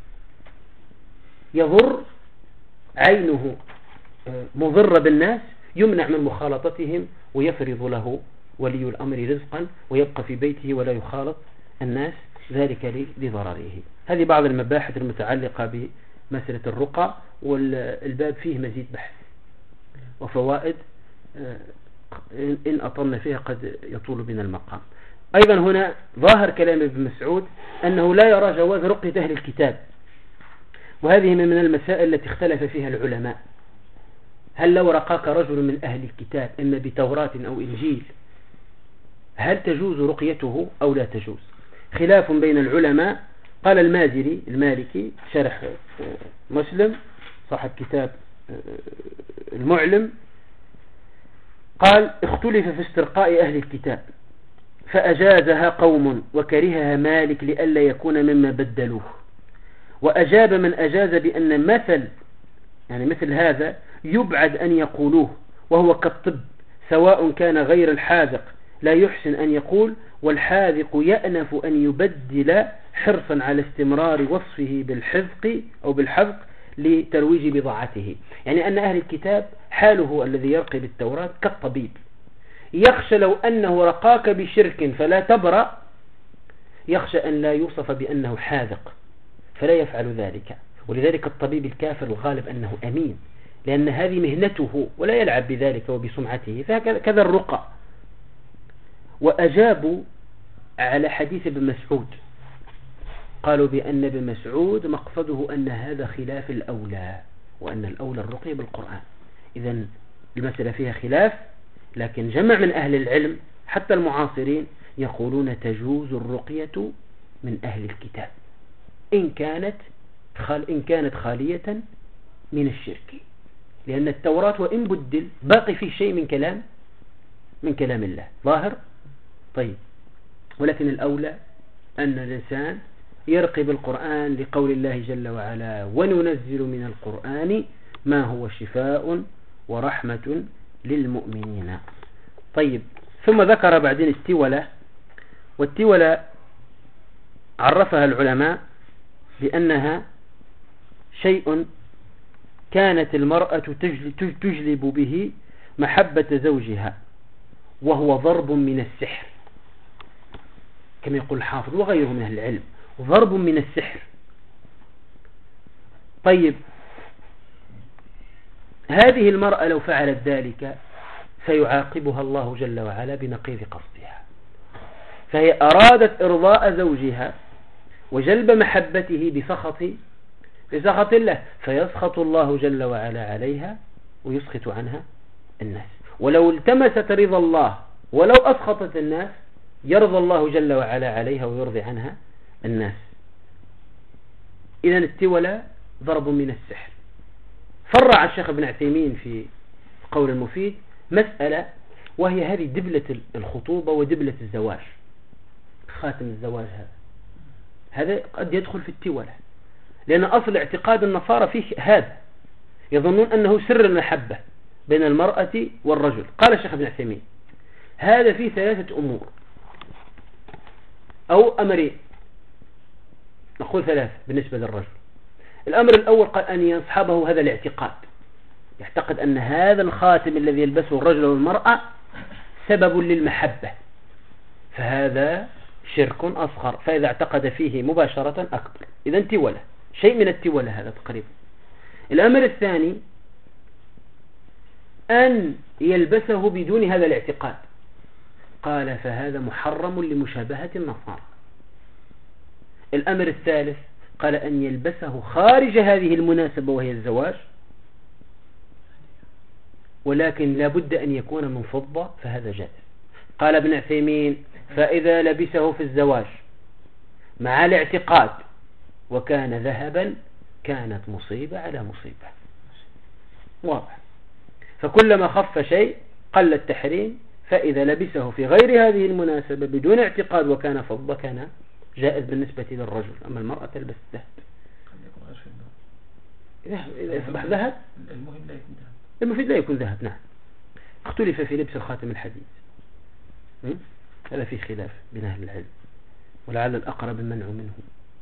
يضر، عينه مضرة بالناس، يمنع من مخالطتهم ويفرض له ولي الأمر رزقا ويبقى في بيته ولا يخالط الناس، ذلك لضرره. هذه بعض المباحث المتعلقة بمسألة الرقى، والباب فيه مزيد بحث وفوائد إن أطلنا فيها قد يطول بنا المقام. أيضا هنا ظاهر كلام ابن مسعود أنه لا يرى جواز رقية أهل الكتاب، وهذه من المسائل التي اختلف فيها العلماء. هل لو رقاك رجل من أهل الكتاب إما بتوراة أو إنجيل هل تجوز رقيته أو لا تجوز؟ خلاف بين العلماء. قال المازري المالكي شرح مسلم صاحب كتاب المعلم، قال: اختلف في استرقاء أهل الكتاب فأجازها قوم وكرهها مالك لئلا يكون مما بدلوه، وأجاب من أجاز بأن مثل هذا يبعد أن يقولوه، وهو كالطب، سواء كان غير الحاذق لا يحسن أن يقول، والحاذق يأنف أن يبدل حرصا على استمرار وصفه بالحذق أو بالحذق لترويج بضاعته. يعني أن أهل الكتاب حاله الذي يرقي بالتوراة كالطبيب، يخشى لو أنه رقاك بشرك فلا تبرأ، يخشى أن لا يوصف بأنه حاذق فلا يفعل ذلك. ولذلك الطبيب الكافر الغالب أنه أمين، لأن هذه مهنته ولا يلعب بذلك وبسمعته، فكذا الرقى. وأجابوا على حديث ابن مسعود، قالوا بأن ابن مسعود مقصده أن هذا خلاف الأولى، وأن الأولى الرقي بالقرآن. إذن المسألة فيها خلاف، لكن جمع من أهل العلم حتى المعاصرين يقولون تجوز الرقية من أهل الكتاب إن كانت خالية من الشرك، لأن التوراة وإن بدل باقي في شيء من كلام الله ظاهر. طيب، ولكن الأولى أن الإنسان يرقي بالقرآن لقول الله جل وعلا: وننزل من القرآن ما هو شفاء ورحمة للمؤمنين. طيب، ثم ذكر بعدين التولة. والتولة عرفها العلماء بأنها شيء كانت المرأة تجلب به محبة زوجها، وهو ضرب من السحر كما يقول الحافظ وغيره من أهل العلم، ضرب من السحر. طيب، هذه المرأة لو فعلت ذلك سيعاقبها الله جل وعلا بنقيض قصدها، فهي أرادت إرضاء زوجها وجلب محبته بسخط الله، فيسخط الله جل وعلا عليها ويسخط عنها الناس. ولو التمست رضا الله ولو أسخطت الناس يرضى الله جل وعلا عليها ويرضي عنها الناس. إذا التولى ضرب من السحر. فرع الشيخ ابن عثيمين في قول المفيد مسألة، وهي هذه دبلة الخطوبة ودبلة الزواج. خاتم الزواج هذا قد يدخل في التولى، لأن أصل اعتقاد النصارى فيه هذا، يظنون أنه سر المحبة بين المرأة والرجل. قال الشيخ ابن عثيمين هذا فيه 3 أمور أو أمرين، نقول 3 بالنسبة للرجل. الأمر الأول قال أن يصحبه هذا الاعتقاد، يعتقد أن هذا الخاتم الذي يلبسه الرجل والمرأة سبب للمحبة، فهذا شرك أصغر، فإذا اعتقد فيه مباشرة أكبر. إذا تولى، شيء من التولى هذا تقريبا. الأمر الثاني أن يلبسه بدون هذا الاعتقاد، قال فهذا محرم لمشابهة النصارى. الأمر الثالث قال أن يلبسه خارج هذه المناسبة وهي الزواج، ولكن لا بد أن يكون من فضة، فهذا جائز. قال ابن عثيمين فإذا لبسه في الزواج مع الاعتقاد وكان ذهبا كانت مصيبة على مصيبة، واضح. فكلما خف شيء قل التحريم، فإذا لبسه في غير هذه المناسبة بدون اعتقاد وكان فضة كان جائز بالنسبة للرجل. أما المرأة تلبس ذهب، إذا أصبح ذهب المهم لا يكون ذهب، المفيد لا يكون ذهب. نعم. اختلف في لبس الخاتم الحديد، هذا فيه خلاف بين أهل العلم، ولعل الأقرب المنع منه.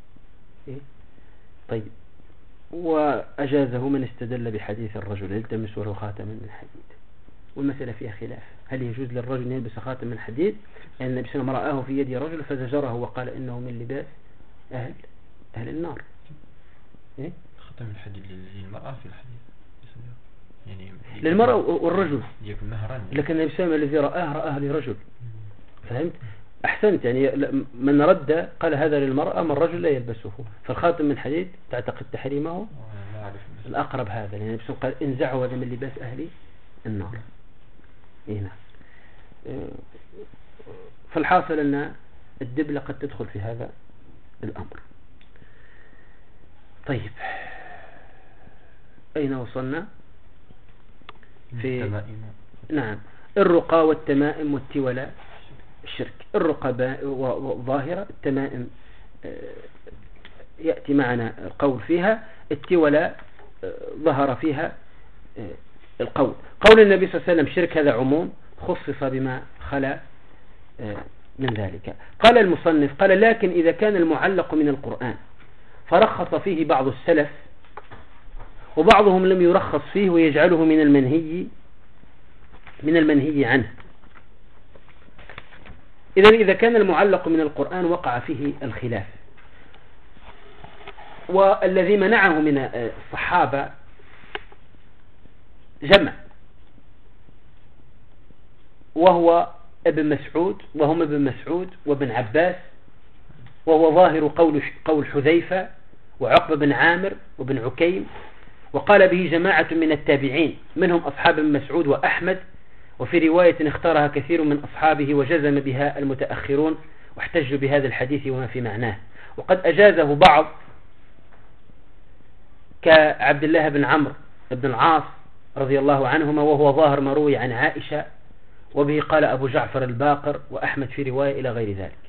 طيب، وأجازه من استدل بحديث الرجل يلتمس له خاتم من حديد، والمسألة فيها خلاف، هل يجوز للرجل أن يلبس خاتم من حديد؟ لأن النبي صلى الله عليه وسلم رآه في يد رجل فزجره وقال إنه من لباس أهل النار. خاتم الحديد للمرأة في الحديث يعني للمرأة والرجل، لكن النبي صلى الله عليه وسلم الذي رآه لرجل. فهمت؟ أحسنت. يعني من رد قال هذا للمرأة، من الرجل لا يلبسه. فالخاتم من حديد تعتقد تحريمه؟ الأقرب هذا، لأن النبي صلى الله عليه وسلم قال انزعوا هذا من لباس أهل النار. هنا فالحاصل أن الدبلة قد تدخل في هذا الأمر. طيب، أين وصلنا؟ في نعم الرقى والتمائم والتولى الشرك. الرقى ظاهرة، التمائم يأتي معنا القول فيها، التولى ظهر فيها القول. قول النبي صلى الله عليه وسلم شرك هذا عموم خصص بما خلا من ذلك. قال المصنف قال لكن إذا كان المعلق من القرآن فرخص فيه بعض السلف وبعضهم لم يرخص فيه ويجعله من المنهي عنه. إذا كان المعلق من القرآن وقع فيه الخلاف، والذي منعه من الصحابة جمع، وهو ابن مسعود، وهم ابن مسعود وابن عباس، وهو ظاهر قول حذيفة وعقبة بن عامر وابن عكيم، وقال به جماعة من التابعين منهم أصحاب ابن مسعود وأحمد، وفي رواية اختارها كثير من أصحابه وجزم بها المتأخرون واحتجوا بهذا الحديث وما في معناه. وقد أجازه بعض كعبد الله بن عمرو بن العاص رضي الله عنهما، وهو ظاهر مروي عن عائشة، وبه قال أبو جعفر الباقر وأحمد في رواية إلى غير ذلك.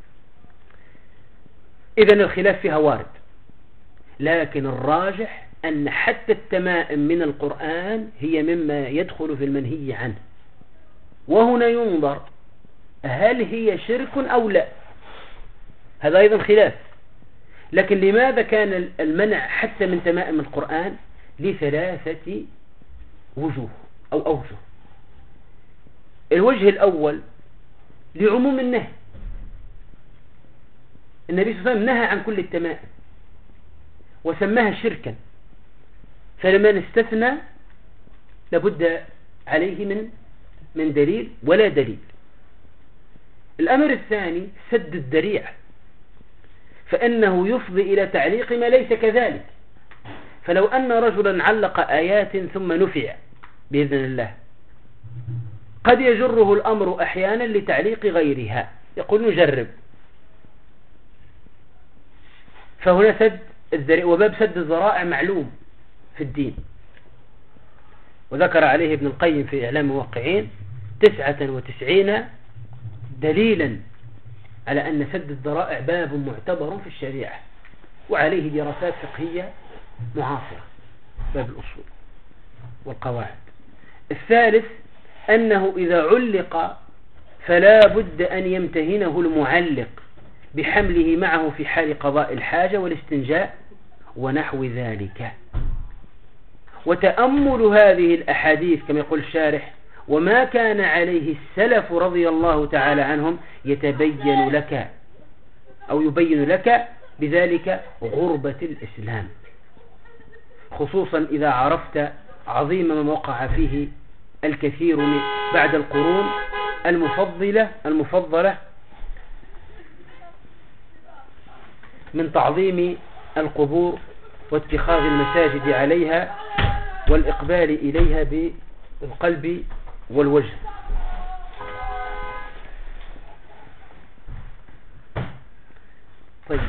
إذن الخلاف فيها وارد، لكن الراجح أن حتى التمائم من القرآن هي مما يدخل في المنهي عنه. وهنا ينظر هل هي شرك أو لا، هذا أيضا خلاف. لكن لماذا كان المنع حتى من تمائم القرآن؟ ل3 وجوه أو أوجه. الوجه الأول لعموم النهي، النبي صلى الله عليه وسلم نهى عن كل التمائم وسماها شركا، فلما استثنى لابد عليه من دليل ولا دليل. الأمر الثاني سد الذريعة، فإنه يفضي إلى تعليق ما ليس كذلك. فلو أن رجلا علق آيات ثم نفع بإذن الله قد يجره الأمر أحيانا لتعليق غيرها، يقول نجرب. فهنا سد الذريعة، وباب سد الذرائع معلوم في الدين، وذكر عليه ابن القيم في إعلام الموقعين 99 دليلا على أن سد الذرائع باب معتبر في الشريعة، وعليه دراسات فقهية معاصرة، باب الأصول والقواعد. الثالث أنه إذا علق فلا بد أن يمتهنه المعلق بحمله معه في حال قضاء الحاجة والاستنجاء ونحو ذلك. وتأمل هذه الأحاديث كما يقول الشارح وما كان عليه السلف رضي الله تعالى عنهم يتبين لك أو يبين لك بذلك غربة الإسلام، خصوصا إذا عرفت عظيم ما وقع فيه الكثير بعد القرون المفضلة من تعظيم القبور واتخاذ المساجد عليها والإقبال إليها بالقلب والوجه. طيب،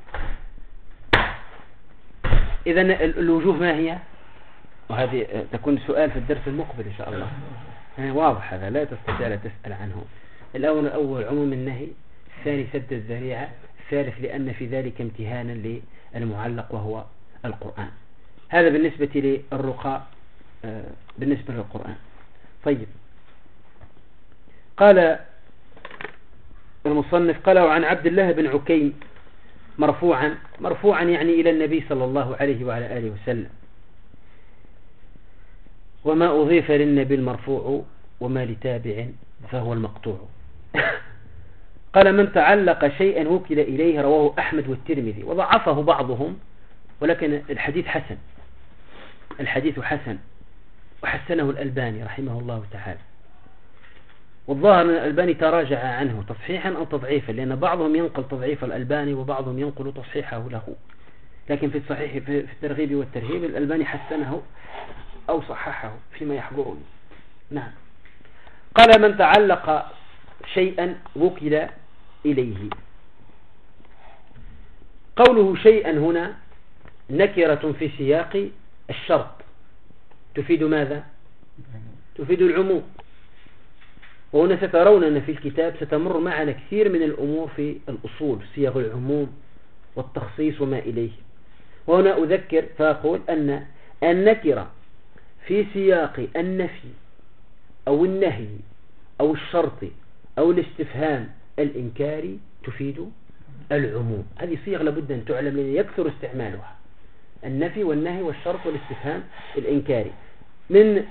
إذن الوجوه ما هي؟ وهذه تكون سؤال في الدرس المقبل إن شاء الله. واضح هذا، لا تستطيع لا تسأل عنه. الأول عموم النهي، الثاني سد الذريعة، الثالث لأن في ذلك امتهانا للمعلق وهو القرآن. هذا بالنسبة للرقاء بالنسبة للقرآن. طيب، قال المصنف قال عن عبد الله بن عكيم مرفوعا يعني إلى النبي صلى الله عليه وعلى آله وسلم، وما أضيف للنبي المرفوع وما لتابع فهو المقطوع. قال من تعلق شيئا وكل إليه، رواه أحمد والترمذي وضعفه بعضهم، ولكن الحديث حسن وحسنه الألباني رحمه الله تعالى. والظاهر أن الألباني تراجع عنه تصحيحا أو تضعيفا، لأن بعضهم ينقل تضعيف الألباني وبعضهم ينقل تصحيحه له، لكن في الصحيح في الترغيب والترهيب الألباني حسنه أو صححه فيما يحضرني. نعم. قال من تعلق شيئا وكل إليه. قوله شيئا هنا نكرة في سياق الشرط تفيد ماذا؟ تفيد العموم. وهنا سترون أن في الكتاب ستمر معنا كثير من الأمور في الأصول، صيغ العموم والتخصيص وما إليه. وهنا أذكر فأقول أن النكرة في سياق النفي أو النهي أو الشرط أو الاستفهام الإنكاري تفيد العموم. هذه صيغ لابد أن تعلم لأن يكثر استعمالها، النفي والنهي والشرط والاستفهام الإنكاري. من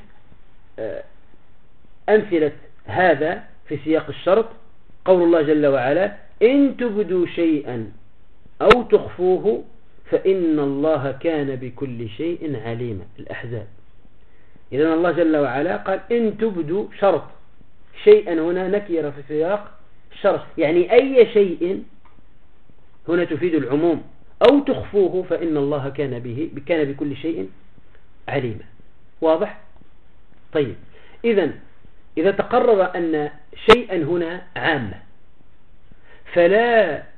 أمثلة هذا في سياق الشرط قول الله جل وعلا إن تبدوا شيئا أو تخفوه فإن الله كان بكل شيء عليما. الأحزاب. إذن الله جل وعلا قال إن تبدوا شرط، شيئا هنا نكرة في سياق الشرط، يعني أي شيء هنا تفيد العموم، أو تخفوه فإن الله كان بكل شيء عليما. واضح؟ طيب، إذا تقرر أن شيئا هنا عامة فلا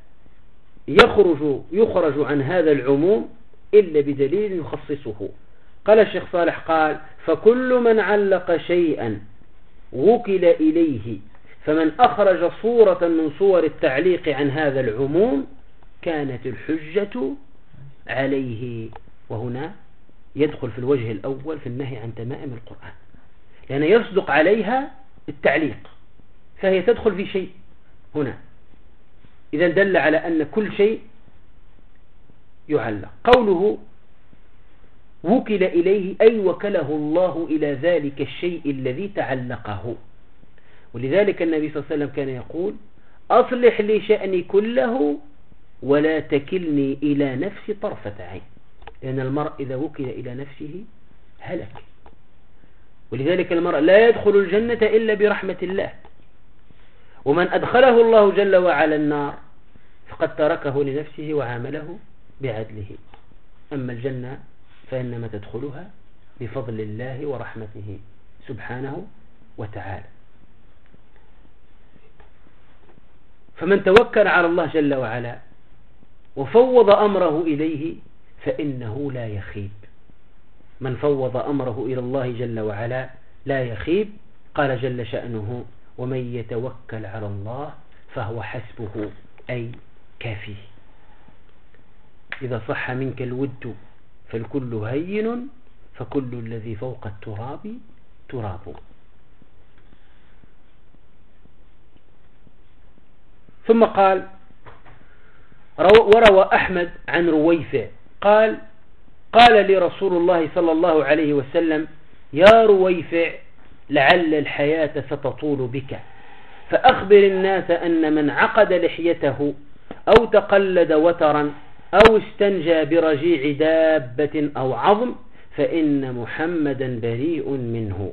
يخرج عن هذا العموم إلا بدليل يخصصه. قال الشيخ صالح قال فكل من علق شيئا وكل إليه فمن أخرج صورة من صور التعليق عن هذا العموم كانت الحجة عليه. وهنا يدخل في الوجه الأول في النهي عن تمائم القرآن، لأن يصدق عليها التعليق، فهي تدخل في شيء هنا. إذا دل على أن كل شيء يعلق. قوله وكل إليه أي وكله الله إلى ذلك الشيء الذي تعلقه. ولذلك النبي صلى الله عليه وسلم كان يقول أصلح لي شأني كله ولا تكلني إلى نفسي طرفة عين، لأن المرء إذا وكل إلى نفسه هلك. ولذلك المرء لا يدخل الجنة إلا برحمة الله، ومن أدخله الله جل وعلا النار فقد تركه لنفسه وعامله بعدله. أما الجنة فإنما تدخلها بفضل الله ورحمته سبحانه وتعالى. فمن توكل على الله جل وعلا وفوض أمره إليه فإنه لا يخيب. من فوض أمره إلى الله جل وعلا لا يخيب. قال جل شأنه: ومن يتوكل على الله فهو حسبه، أي كافيه. إذا صح منك الود فالكل هين، فكل الذي فوق التراب تراب. ثم قال: وروى أحمد عن رويفع قال: قال لي رسول الله صلى الله عليه وسلم: يا رويفع، لعل الحياة ستطول بك، فأخبر الناس أن من عقد لحيته أو تقلد وترا أو استنجى برجيع دابة أو عظم فإن محمدا بريء منه.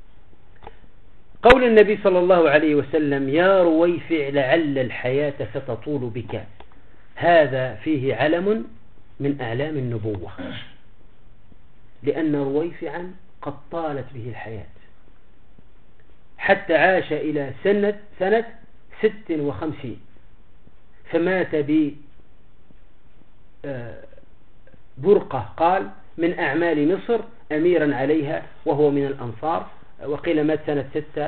قول النبي صلى الله عليه وسلم: يا رويفع، لعل الحياة ستطول بك، هذا فيه علم من أعلام النبوة، لأن رويفعا قد طالت به الحياة حتى عاش إلى سنة 56، فمات ببرقة قال من أعمال مصر أميرا عليها وهو من الأنصار، وقيل مات سنة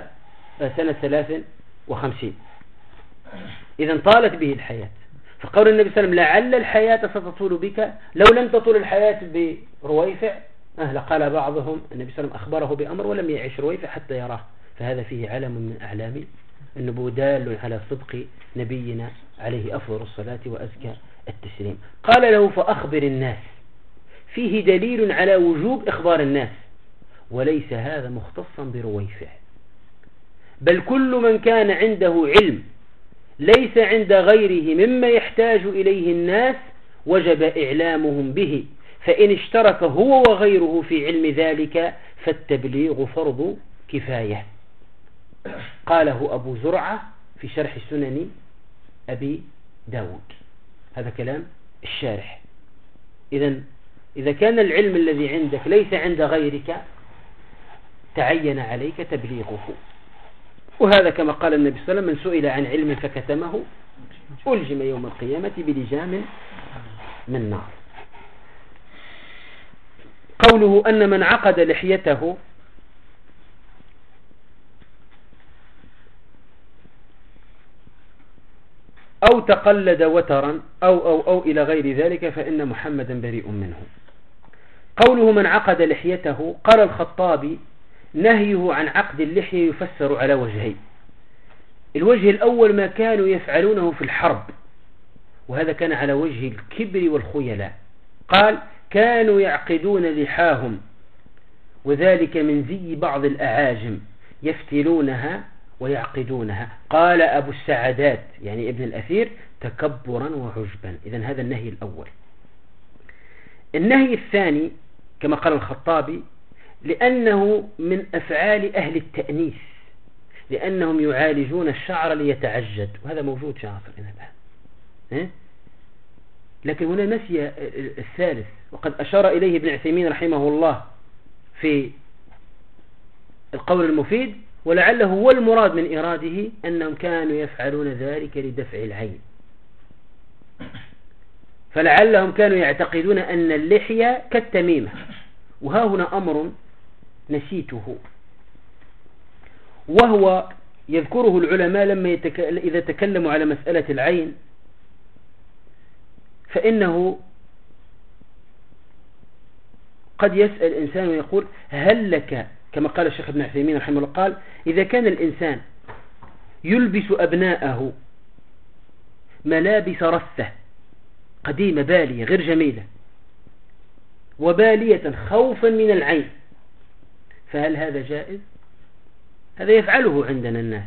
53. إذن طالت به الحياة. فقول النبي صلى الله عليه وسلم: لعل الحياة ستطول بك، لو لم تطول الحياة برويفع لقال بعضهم النبي صلى الله عليه وسلم أخبره بأمر ولم يعيش رويفع حتى يراه. فهذا فيه علم من أعلام النبوة دال على صدق نبينا عليه أفضل الصلاة وأزكى التسليم. قال له: فأخبر الناس، فيه دليل على وجوب إخبار الناس، وليس هذا مختصا برويفع، بل كل من كان عنده علم ليس عند غيره مما يحتاج إليه الناس وجب إعلامهم به، فإن اشترك هو وغيره في علم ذلك فالتبليغ فرض كفاية. قاله أبو زرعة في شرح سنن أبي داود. هذا كلام الشارح. إذا كان العلم الذي عندك ليس عند غيرك تعين عليك تبليغه. وهذا كما قال النبي صلى الله عليه وسلم: من سئل عن علم فكتمه ألجم يوم القيامة بلجام من نار. قوله أن من عقد لحيته أو تقلد وترا أو إلى غير ذلك فإن محمدا بريء منه. قوله من عقد لحيته، قال الخطابي: نهيه عن عقد اللحية يفسر على وجهين. الوجه الأول ما كانوا يفعلونه في الحرب، وهذا كان على وجه الكبر والخيلاء. قال: كانوا يعقدون لحاهم، وذلك من زي بعض الأعاجم يفتلونها ويعقدونها. قال أبو السعدات يعني ابن الأثير: تكبرا وعجبا. إذن هذا النهي الأول. النهي الثاني كما قال الخطابي: لأنه من أفعال أهل التأنيث، لأنهم يعالجون الشعر ليتعجد، وهذا موجود في عصرنا الآن. لكن هنا نسي الثالث، وقد أشار إليه ابن عثيمين رحمه الله في القول المفيد، ولعله هو المراد من إراده أنهم كانوا يفعلون ذلك لدفع العين، فلعلهم كانوا يعتقدون أن اللحية كالتميمة. وها هنا أمر نسيته، وهو يذكره العلماء لما إذا تكلموا على مسألة العين، فإنه قد يسأل الإنسان ويقول: هل لك، كما قال الشيخ ابن عثيمين رحمه الله، قال: إذا كان الإنسان يلبس أبناءه ملابس رثة قديمة بالية غير جميلة وبالية خوفا من العين، فهل هذا جائز؟ هذا يفعله عندنا الناس.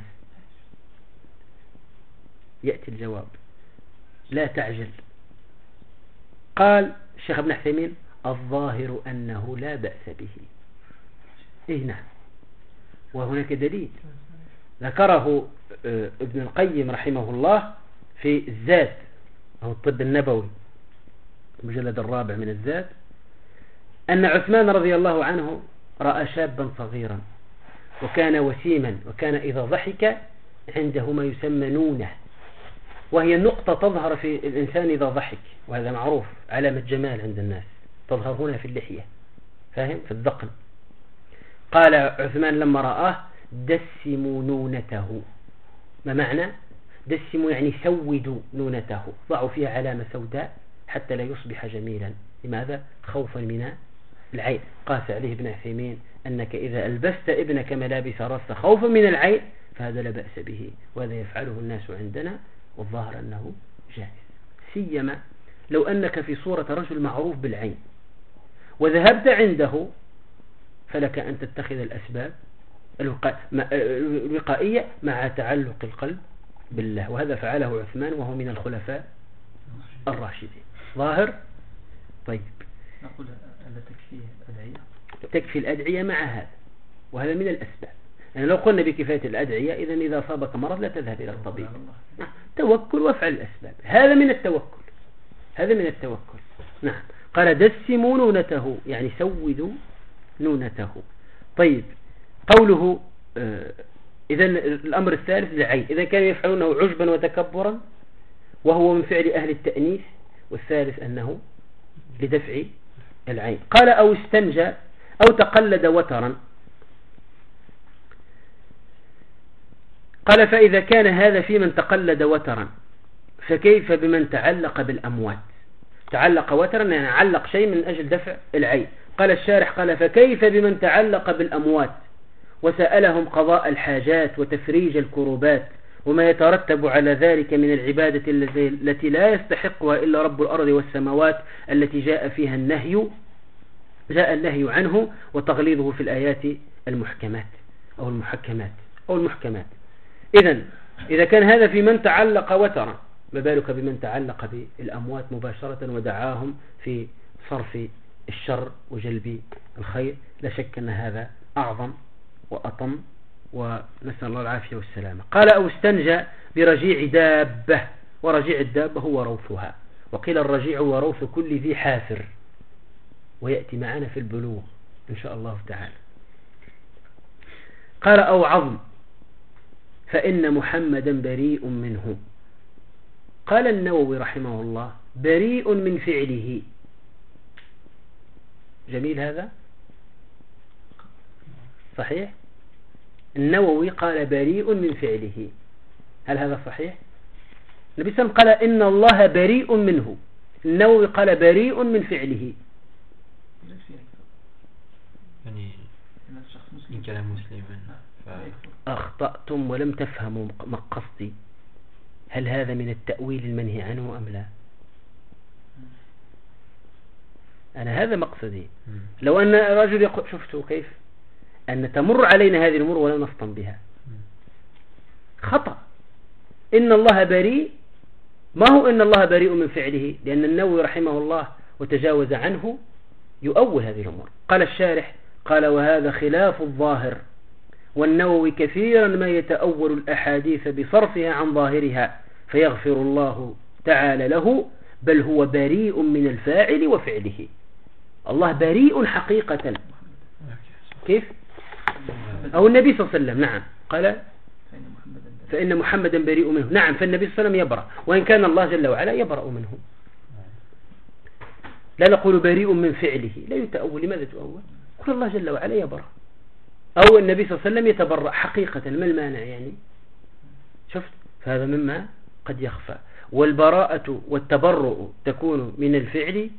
يأتي الجواب: لا تعجل. قال الشيخ ابن عثيمين: الظاهر أنه لا بأس به. نعم، وهناك دليل ذكره ابن القيم رحمه الله في الزاد أو الطب النبوي المجلد الرابع من الزاد، أن عثمان رضي الله عنه رأى شابا صغيرا وكان وسيما، وكان إذا ضحك عنده ما يسمى نونة، وهي النقطة تظهر في الإنسان إذا ضحك، وهذا معروف علامة جمال عند الناس، تظهر هنا في اللحية، فاهم؟ في الذقن. قال عثمان لما رآه: دسموا نونته. ما معنى دسموا؟ يعني سودوا نونته، ضعوا فيها علامة سوداء حتى لا يصبح جميلا. لماذا؟ خوفا من العين. قاس عليه ابن عثيمين أنك إذا ألبست ابنك ملابس رصة خوفا من العين فهذا لا بأس به، وهذا يفعله الناس عندنا، والظاهر أنه جائز، سيما لو أنك في صورة رجل معروف بالعين وذهبت عنده، فلك أن تتخذ الأسباب الوقائية مع تعلق القلب بالله، وهذا فعله عثمان وهو من الخلفاء الراشدين. ظاهر؟ طيب، نقول ألا تكفي الأدعية؟ تكفي الأدعية مع هذا، وهذا من الأسباب. يعني لو قلنا بكفاية الأدعية، إذا أصابك مرض لا تذهب إلى الطبيب، توكل وافعل الأسباب. هذا من التوكل، هذا من التوكل. نعم. قال: دسموا نونته، يعني سودوا نونته. طيب، قوله إذن الأمر الثالث العين، إذا كانوا يفعلونه عجبا وتكبرا وهو من فعل أهل التأنيث، والثالث أنه لدفع العين. قال: أو استنجى أو تقلد وترا. قال: فإذا كان هذا في من تقلد وترا فكيف بمن تعلق بالأموات؟ تعلق وترا يعني علق شيء من أجل دفع العين. قال الشارح: قال: فكيف بمن تعلق بالأموات وسألهم قضاء الحاجات وتفريج الكروبات وما يترتب على ذلك من العبادة التي لا يستحقها إلا رب الأرض والسماوات، التي جاء فيها النهي عنه وتغليظه في الآيات المحكمات أو المحكمات. إذا كان هذا في من تعلق وترا، ما بالك بمن تعلق بالأموات مباشرة ودعاهم في صرف الشر وجلب الخير؟ لا شك أن هذا أعظم وأطم، ونسأل الله العافية والسلامة. قال: أو استنجى برجيع دابة، ورجيع الدابة هو روثها، وقيل الرجيع هو روث كل ذي حافر، ويأتي معنا في البلوغ إن شاء الله تعالى. قال: أو عظم، فإن محمدا بريء منه. قال النووي رحمه الله: بريء من فعله. جميل، هذا صحيح. النووي قال بريء من فعله، هل هذا صحيح؟ النبي صلى الله عليه وسلم قال إن الله بريء منه، النووي قال بريء من فعله. يعني إن كان مسلما أخطأتم ولم تفهموا قصدي. هل هذا من التأويل المنهي عنه أم لا؟ أنا هذا مقصدي. لو أن رجل يقول: شفتوا كيف أن تمر علينا هذه الأمور ولا نفطن بها، خطأ. إن الله بريء، ما هو إن الله بريء من فعله، لأن النووي رحمه الله وتجاوز عنه يؤول هذه الأمور. قال الشارح: قال: وهذا خلاف الظاهر، والنووي كثيرا ما يتأول الأحاديث بصرفها عن ظاهرها فيغفر الله تعالى له، بل هو بريء من الفاعل وفعله. الله بريء حقيقة. كيف؟ أو النبي صلى الله عليه وسلم، نعم، قال: فإن محمدا بريء منه. نعم، فالنبي صلى الله عليه وسلم يبرأ، وإن كان الله جل وعلا يبرأ منه. لا نقول بريء من فعله، لا يتأول. لماذا تؤول؟ قل الله جل وعلا يبرأ، أو النبي صلى الله عليه وسلم يتبرأ حقيقة. ما المانع يعني؟ شفت؟ فهذا مما قد يخفى. والبراءة والتبرؤ تكون من الفعل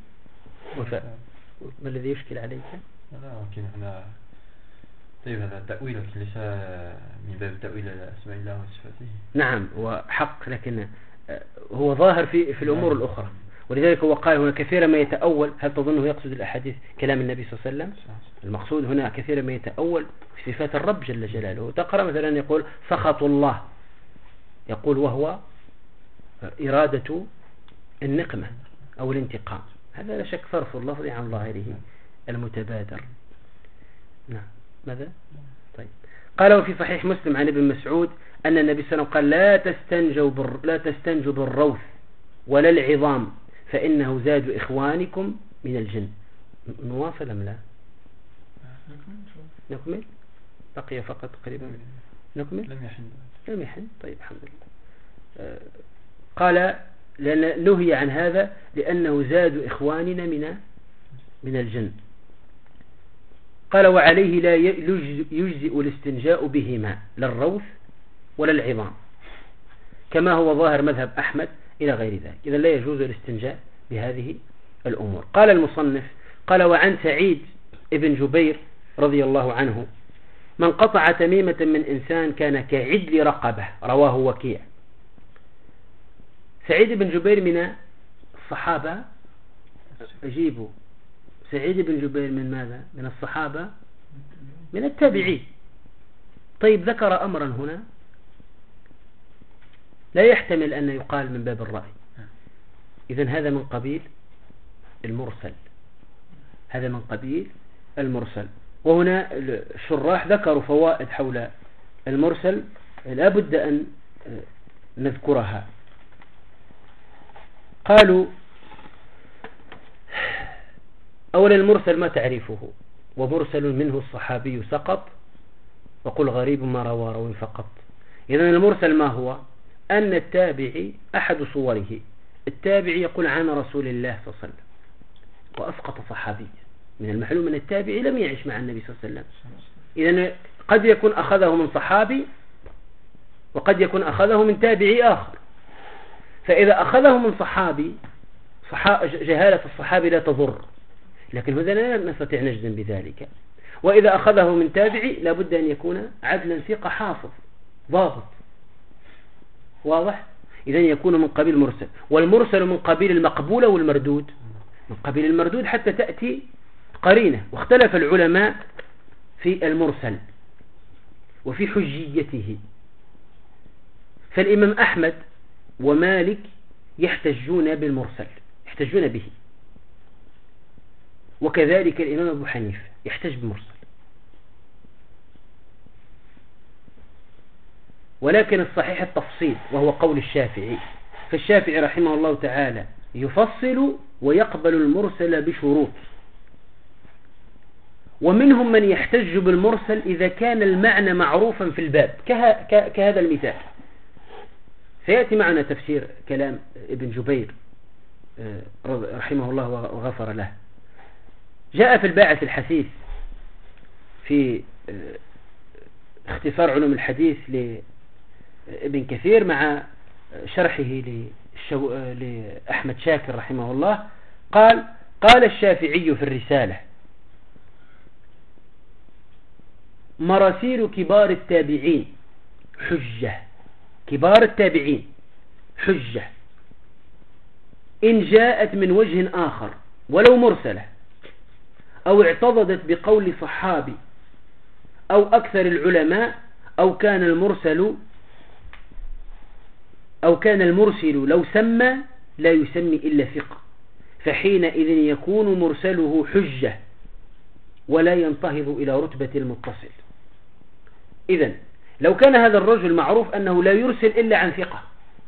ما الذي يشكل عليك؟ لا، لكن احنا طيب هذا تأويلك ليس من باب تأويل أسماء الله وصفاته. نعم، وحق، لكن هو ظاهر في الأمور الأخرى، ولذلك هو قال هنا كثيرا ما يتأول. هل تظنه يقصد الأحاديث كلام النبي صلى الله عليه وسلم؟ المقصود هنا كثيرا ما يتأول في صفات الرب جل جلاله. تقرأ مثلا يقول سخط الله، يقول وهو إرادة النقمة أو الانتقام. هذا لا شك صرف اللفظ عن ظاهره المتبادر. نعم. ماذا؟ طيب. قال: وفي صحيح مسلم عن ابن مسعود أن النبي صلى الله عليه وسلم قال: لا تستنجوا بالروث ولا العظام فإنه زاد إخوانكم من الجن. نواصل أم لا؟ نكمل؟ بقي فقط قريبا. نكمل؟ لم يحن. طيب، الحمد لله. قال لأن نهي عن هذا لأنه زاد إخواننا من الجن. قال وعليه لا يجزئ الاستنجاء بهما لا الروث ولا العظام كما هو ظاهر مذهب أحمد إلى غير ذلك. إذن لا يجوز الاستنجاء بهذه الأمور. قال المصنف قال وعن سعيد ابن جبير رضي الله عنه من قطع تميمة من إنسان كان كعدل رقبة، رواه وكيع. سعيد بن جبير من الصحابة، أجيبوا، سعيد بن جبير من ماذا؟ من الصحابة، من التابعين. طيب ذكر أمرا هنا لا يحتمل أن يقال من باب الرأي، إذن هذا من قبيل المرسل، هذا من قبيل المرسل. وهنا الشراح ذكروا فوائد حول المرسل لا بد أن نذكرها. قالوا أولا المرسل ما تعريفه؟ ومرسل منه الصحابي سقط وقل غريب ما روى روي فقط. إذن المرسل ما هو؟ أن التابعي أحد صوره التابعي يقول عن رسول الله صلى الله عليه وسلم وأسقط صحابي. من المعلوم أن التابعي لم يعش مع النبي صلى الله عليه وسلم، إذن قد يكون أخذه من صحابي وقد يكون أخذه من تابعي آخر. فإذا أخذه من صحابي جهالة الصحابي لا تضر، لكن هذا لا نستطيع نجزم بذلك. وإذا أخذه من تابعي لابد أن يكون عدلا ثقة حافظ ضابط، واضح؟ إذن يكون من قبيل مرسل. والمرسل من قبيل المقبول والمردود، من قبيل المردود حتى تأتي قرينة. واختلف العلماء في المرسل وفي حجيته. فالإمام أحمد ومالك يحتجون بالمرسل، يحتجون به، وكذلك الإمام أبو حنيفة يحتج بالمرسل. ولكن الصحيح التفصيل وهو قول الشافعي. فالشافعي رحمه الله تعالى يفصل ويقبل المرسل بشروط. ومنهم من يحتج بالمرسل إذا كان المعنى معروفا في الباب كهذا المثال. سيأتي معنا تفسير كلام ابن جبير رحمه الله وغفر له. جاء في الباعث الحثيث في اختصار علوم الحديث لابن كثير مع شرحه لأحمد شاكر رحمه الله، قال الشافعي في الرسالة مراسيل كبار التابعين حجة، كبار التابعين حجة إن جاءت من وجه آخر ولو مرسلة أو اعتضدت بقول صحابي أو أكثر العلماء أو كان المرسل لو سمى لا يسمي إلا ثقة، فحينئذ يكون مرسله حجة ولا ينتهض إلى رتبة المتصل. إذن لو كان هذا الرجل معروف أنه لا يرسل إلا عن ثقة،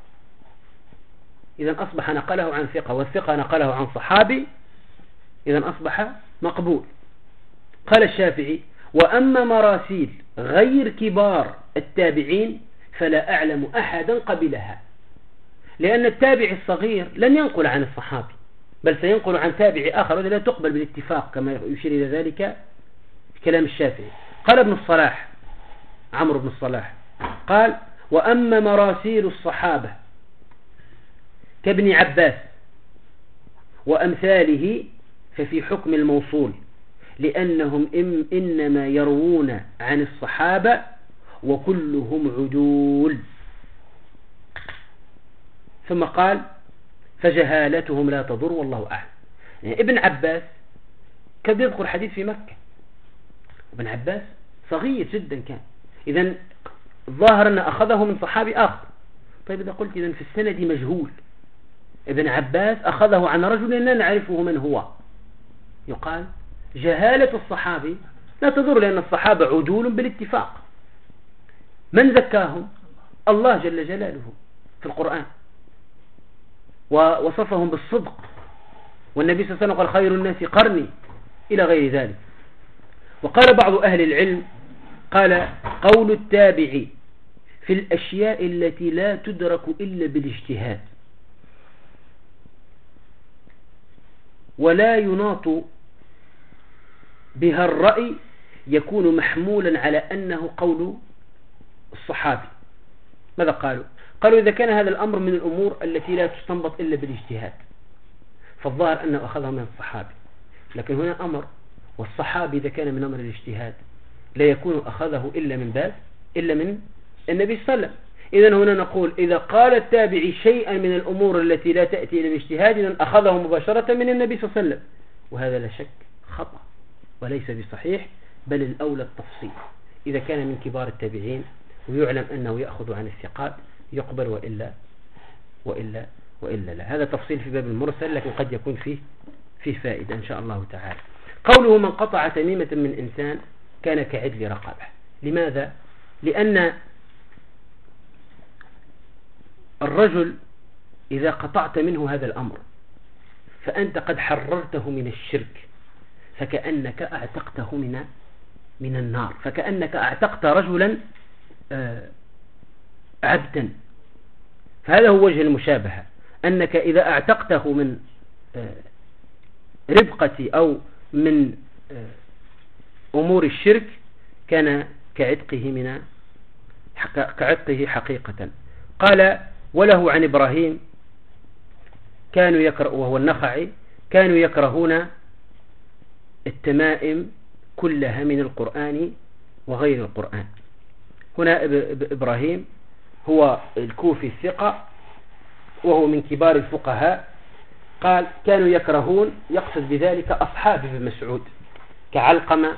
إذن أصبح نقله عن ثقة، والثقة نقله عن صحابي، إذن أصبح مقبول. قال الشافعي وأما مراسيل غير كبار التابعين فلا أعلم أحدا قبلها، لأن التابع الصغير لن ينقل عن الصحابي بل سينقل عن تابع آخر، ولا تقبل بالاتفاق كما يشير إلى ذلك كلام الشافعي. قال ابن الصلاح عمرو بن الصلاح قال وأما مراسيل الصحابة كابن عباس وأمثاله ففي حكم الموصول، لأنهم إنما يروون عن الصحابة وكلهم عدول. ثم قال فجهالتهم لا تضر والله أعلم. يعني ابن عباس كان يذكر حديث في مكة، ابن عباس صغير جدا كان، إذن ظاهر أن أخذه من صحابي آخر. طيب إذا قلت إذن في السند مجهول، ابن عباس أخذه عن رجل لا نعرفه من هو، يقال جهالة الصحابي لا تضر، لأن الصحابة عدول بالاتفاق. من زكاهم؟ الله جل جلاله في القرآن، ووصفهم بالصدق، والنبي صلى الله عليه وسلم قال خير الناس قرني إلى غير ذلك. وقال بعض أهل العلم قال قول التابعي في الأشياء التي لا تدرك إلا بالاجتهاد ولا يناط بها الرأي يكون محمولا على أنه قول الصحابي. ماذا قالوا؟ قالوا إذا كان هذا الأمر من الأمور التي لا تستنبط إلا بالاجتهاد فالظاهر أنه أخذها من الصحابي، لكن هنا أمر والصحابي إذا كان من أمر الاجتهاد لا يكون أخذه إلا من النبي صلى الله عليه وسلم. إذن هنا نقول إذا قال التابعي شيئا من الأمور التي لا تأتي إلى الاجتهاد إذن أخذه مباشرة من النبي صلى الله عليه وسلم، وهذا لا شك خطأ وليس بصحيح، بل الأولى التفصيل. إذا كان من كبار التابعين ويعلم أنه يأخذ عن الثقات يقبل وإلا لا. هذا تفصيل في باب المرسل، لكن قد يكون فيه فائدة إن شاء الله تعالى. قوله من قطع تميمة من إنسان كان كعدل رقبة. لماذا؟ لأن الرجل إذا قطعت منه هذا الأمر فأنت قد حررته من الشرك، فكأنك أعتقته من النار، فكأنك أعتقت رجلا عبدا. فهذا هو وجه المشابهة، أنك إذا أعتقته من ربقة أو من أمور الشرك كان كعتقه حقيقة. قال وله عن إبراهيم كانوا يكره، وهو النخعي، كانوا يكرهون التمائم كلها من القرآن وغير القرآن. هنا إبراهيم هو الكوفي الثقة وهو من كبار الفقهاء، قال كانوا يكرهون، يقصد بذلك أصحاب ابن مسعود كعلقمة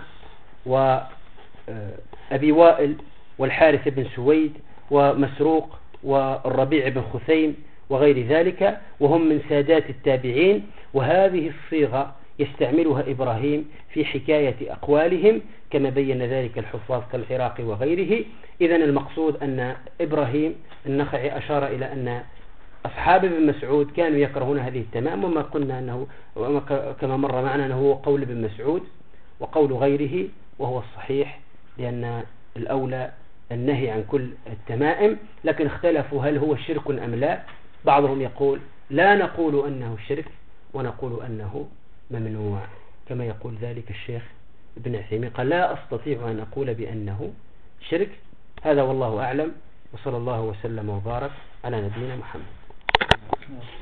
وأبي وائل والحارث بن سويد ومسروق والربيع بن خثيم وغير ذلك، وهم من سادات التابعين. وهذه الصيغة يستعملها إبراهيم في حكاية أقوالهم كما بين ذلك الحفاظ كالعراقي وغيره. إذن المقصود أن إبراهيم النخعي أشار إلى أن أصحاب ابن مسعود كانوا يكرهون هذه التمام، وما قلنا أنه كما مر معنا أنه هو قول ابن مسعود وقول غيره، وهو الصحيح لأن الأولى النهي عن كل التمائم. لكن اختلفوا هل هو شرك أم لا. بعضهم يقول لا نقول أنه شرك ونقول أنه ممنوع، كما يقول ذلك الشيخ ابن عثيمين، قال لا أستطيع أن أقول بأنه شرك. هذا والله أعلم، وصلى الله وسلم وبارك على نبينا محمد.